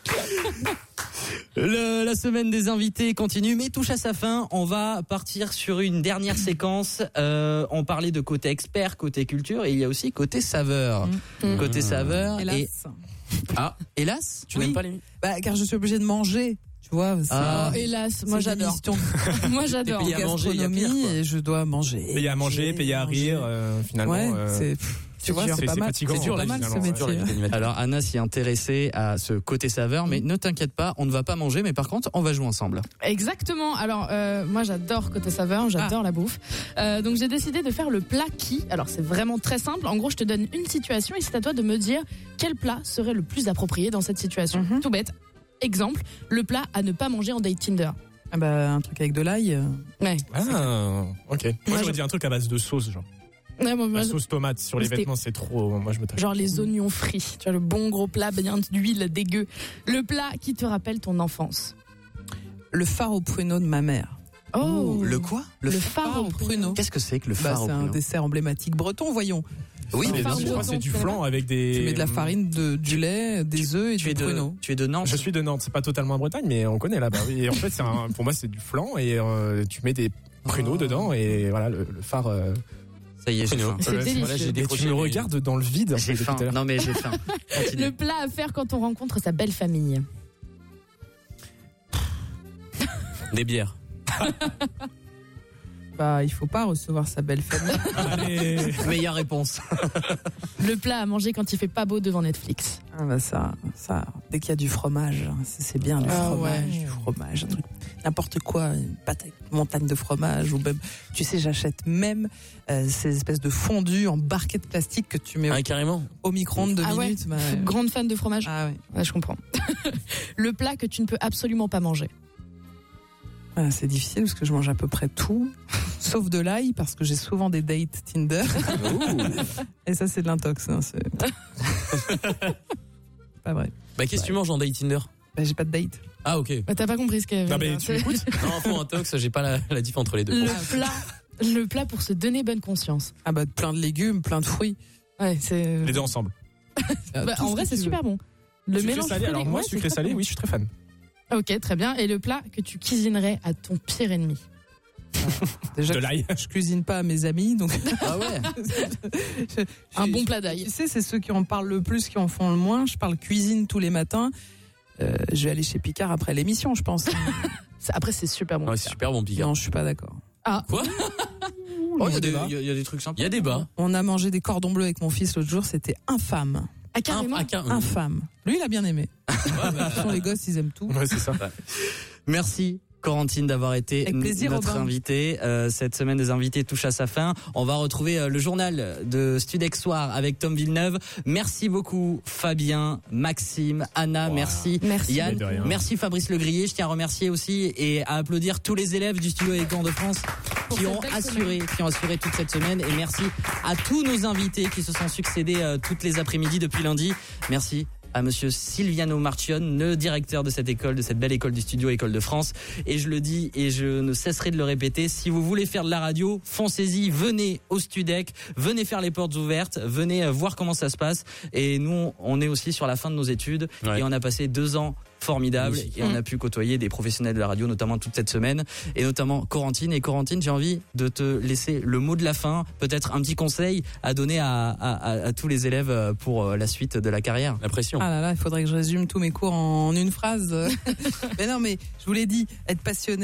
Le, la semaine des invités continue, mais touche à sa fin. On va partir sur une dernière séquence. Euh, on parlait de côté expert, côté culture, et il y a aussi côté saveur. Mmh. Côté saveur. Hélas. Et ah, hélas, Tu Oui. n'aimes pas les Bah, car je suis obligée de manger. Tu vois, c'est Ah. Oh, hélas, moi c'est une j'adore. question Moi j'adore. T'es payé à manger, il y a pire, gastronomie quoi. et je dois manger. Payer à manger, payer à rire, euh, finalement. Ouais, euh, c'est, tu vois, dur. c'est C'est- pas c'est mal. fatigant, C'est dur, en pas fait, mal ce finalement. métier. hein. animateurs. Alors Anna s'y est intéressée à ce côté saveur, mais ne t'inquiète pas, on ne va pas manger, mais par contre, on va jouer ensemble. Exactement. Alors, euh, moi, j'adore côté saveur, j'adore Ah. la bouffe. Euh, donc, j'ai décidé de faire le plat qui. Alors, c'est vraiment très simple. En gros, je te donne une situation et c'est à toi de me dire quel plat serait le plus approprié dans cette situation. Mhm. Tout bête. Exemple, le plat à ne pas manger en date Tinder. Ah bah, un truc avec de l'ail. euh, Ouais. Ah, ok. Moi, Moi, j'aurais je- dit un truc à base de sauce, genre. Ouais, moi, moi, La sauce tomate sur les C'était- vêtements, c'est trop. Moi, je me tâche. genre les oignons frits. Tu vois, le bon gros plat, bien d'huile, dégueu. Le plat qui te rappelle ton enfance. Le phare au pruneau de ma mère. Oh, Le quoi? Le phare au pruneau. Qu'est-ce que c'est que le Bah, phare au c'est un pruneau? dessert emblématique breton, voyons. Oui, C'est- mais phare je breton, crois que c'est du tu connais flan avec des. Tu mets de la farine, de, du lait, des œufs et tu du es de, pruneau. tu es de Nantes. Je suis de Nantes, c'est pas totalement en Bretagne, mais on connaît là-bas. Oui. Et en fait, c'est un, pour moi, c'est du flan et euh, tu mets des pruneaux Oh. dedans et voilà le, le phare. euh, Ça y est, j'ai faim. C'est ouais, délicieux. voilà, j'ai Et décroché. tu Tu me me regardes dans le vide. en J'ai fait, faim. depuis tout à l'heure. Non mais j'ai faim. Continue. Le plat à faire quand on rencontre sa belle famille. Des bières. Bah, il faut pas recevoir sa belle famille. Allez. Meilleure réponse. Le plat à manger quand il fait pas beau devant Netflix. Ah bah ça, ça, dès qu'il y a du fromage, c'est c'est bien du Ah fromage, ouais. du fromage, un truc, n'importe quoi, une pâte avec une montagne de fromage ou même, tu sais, j'achète même euh, ces espèces de fondus en barquette plastique que tu mets au, Ah, carrément. au micro-ondes deux Ah ouais. minutes. bah, Je suis grande fan de fromage. ah ouais. Ouais, je comprends. Le plat que tu ne peux absolument pas manger. Ah, c'est difficile parce que je mange à peu près tout, sauf de l'ail parce que j'ai souvent des dates Tinder. Et ça, c'est de l'intox. Hein, c'est pas vrai. Bah, qu'est-ce que tu manges en date Tinder? Bah, j'ai pas de date. Ah, ok. Bah, t'as pas compris ce qu'elle Non, avait mais dit, tu hein. m'écoutes? Non, info intox, j'ai pas la, la diff entre les deux. Le plat, le plat pour se donner bonne conscience. Ah bah plein de légumes, plein de fruits. Ouais, c'est. Les deux ensemble. Euh, Bah, tout en ce vrai, que c'est tu veux. super bon. Le Sucré mélange. salé. fruits- Alors moi, ouais, c'est sucré très salé, bon. oui, je suis très fan. Ok, très bien. Et le plat que tu cuisinerais à ton pire ennemi. Déjà, De l'ail. je cuisine pas à mes amis, donc. Ah ouais. Je- Un je- bon plat d'ail. Tu sais, c'est ceux qui en parlent le plus qui en font le moins. Je parle cuisine tous les matins. Euh, je vais aller chez Picard après l'émission, je pense. C'est- Après, c'est super bon. Ouais, c'est super bon, Picard. Non, je suis pas d'accord. Ah, Quoi? Oh, il y a On des- débat. il y a- il y a des trucs sympas. Il y a débat. On a mangé des cordons bleus avec mon fils l'autre jour, c'était infâme. ah carrément. Ah, car- Infâme. Lui, il a bien aimé. Ce sont les gosses, ils aiment tout. Ouais, c'est ça. Merci Corentine d'avoir été Avec plaisir, notre Robin. invitée. Euh, cette semaine des invités touche à sa fin. On va retrouver euh, le journal de Studex Soir avec Tom Villeneuve. Merci beaucoup Fabien, Maxime, Anna, Wow. merci, Merci. Yann, De rien. merci Fabrice Legrier. Je tiens à remercier aussi et à applaudir tous les élèves du studio École de France Pour qui cette ont belle assuré, qui ont assuré toute cette semaine. Et merci à tous nos invités qui se sont succédés euh, toutes les après-midi depuis lundi. Merci à monsieur Silviano Marchione, le directeur de cette école, de cette belle école du studio École de France. Et je le dis et je ne cesserai de le répéter, si vous voulez faire de la radio, foncez-y, venez au Studec, venez faire les portes ouvertes, venez euh, voir comment ça se passe. Et nous, on est aussi sur la fin de nos études Ouais. et on a passé deux ans formidables Magnifique. et on a pu côtoyer des professionnels de la radio, notamment toute cette semaine, et notamment Corentine. Et Corentine, j'ai envie de te laisser le mot de la fin, peut-être un petit conseil à donner à, à, à, à tous les élèves pour la suite de la carrière. La pression. Ah là là, il faudrait que je résume tous mes cours en une phrase. Mais non, mais je vous l'ai dit, être passionné,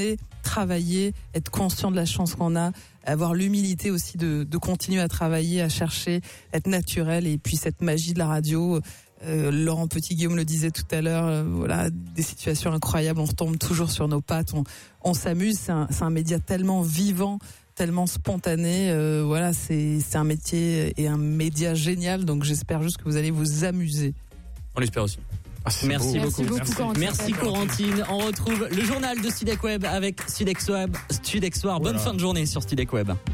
travailler, être conscient de la chance qu'on a, avoir l'humilité aussi de, de continuer à travailler, à chercher, être naturel, et puis cette magie de la radio. Euh, Laurent Petit-Guillaume le disait tout à l'heure, euh, voilà, des situations incroyables, on retombe toujours sur nos pattes, on, on s'amuse, c'est un, c'est un média tellement vivant, tellement spontané, euh, voilà, c'est, c'est un métier et un média génial, donc j'espère juste que vous allez vous amuser. On l'espère aussi. Ah, merci, Merci beaucoup. beaucoup, Merci, Corentine. Merci, Corentine. On retrouve le journal de Studec Web avec Studec Web. Studec Soir. Bonne Voilà. fin de journée sur Studec Web.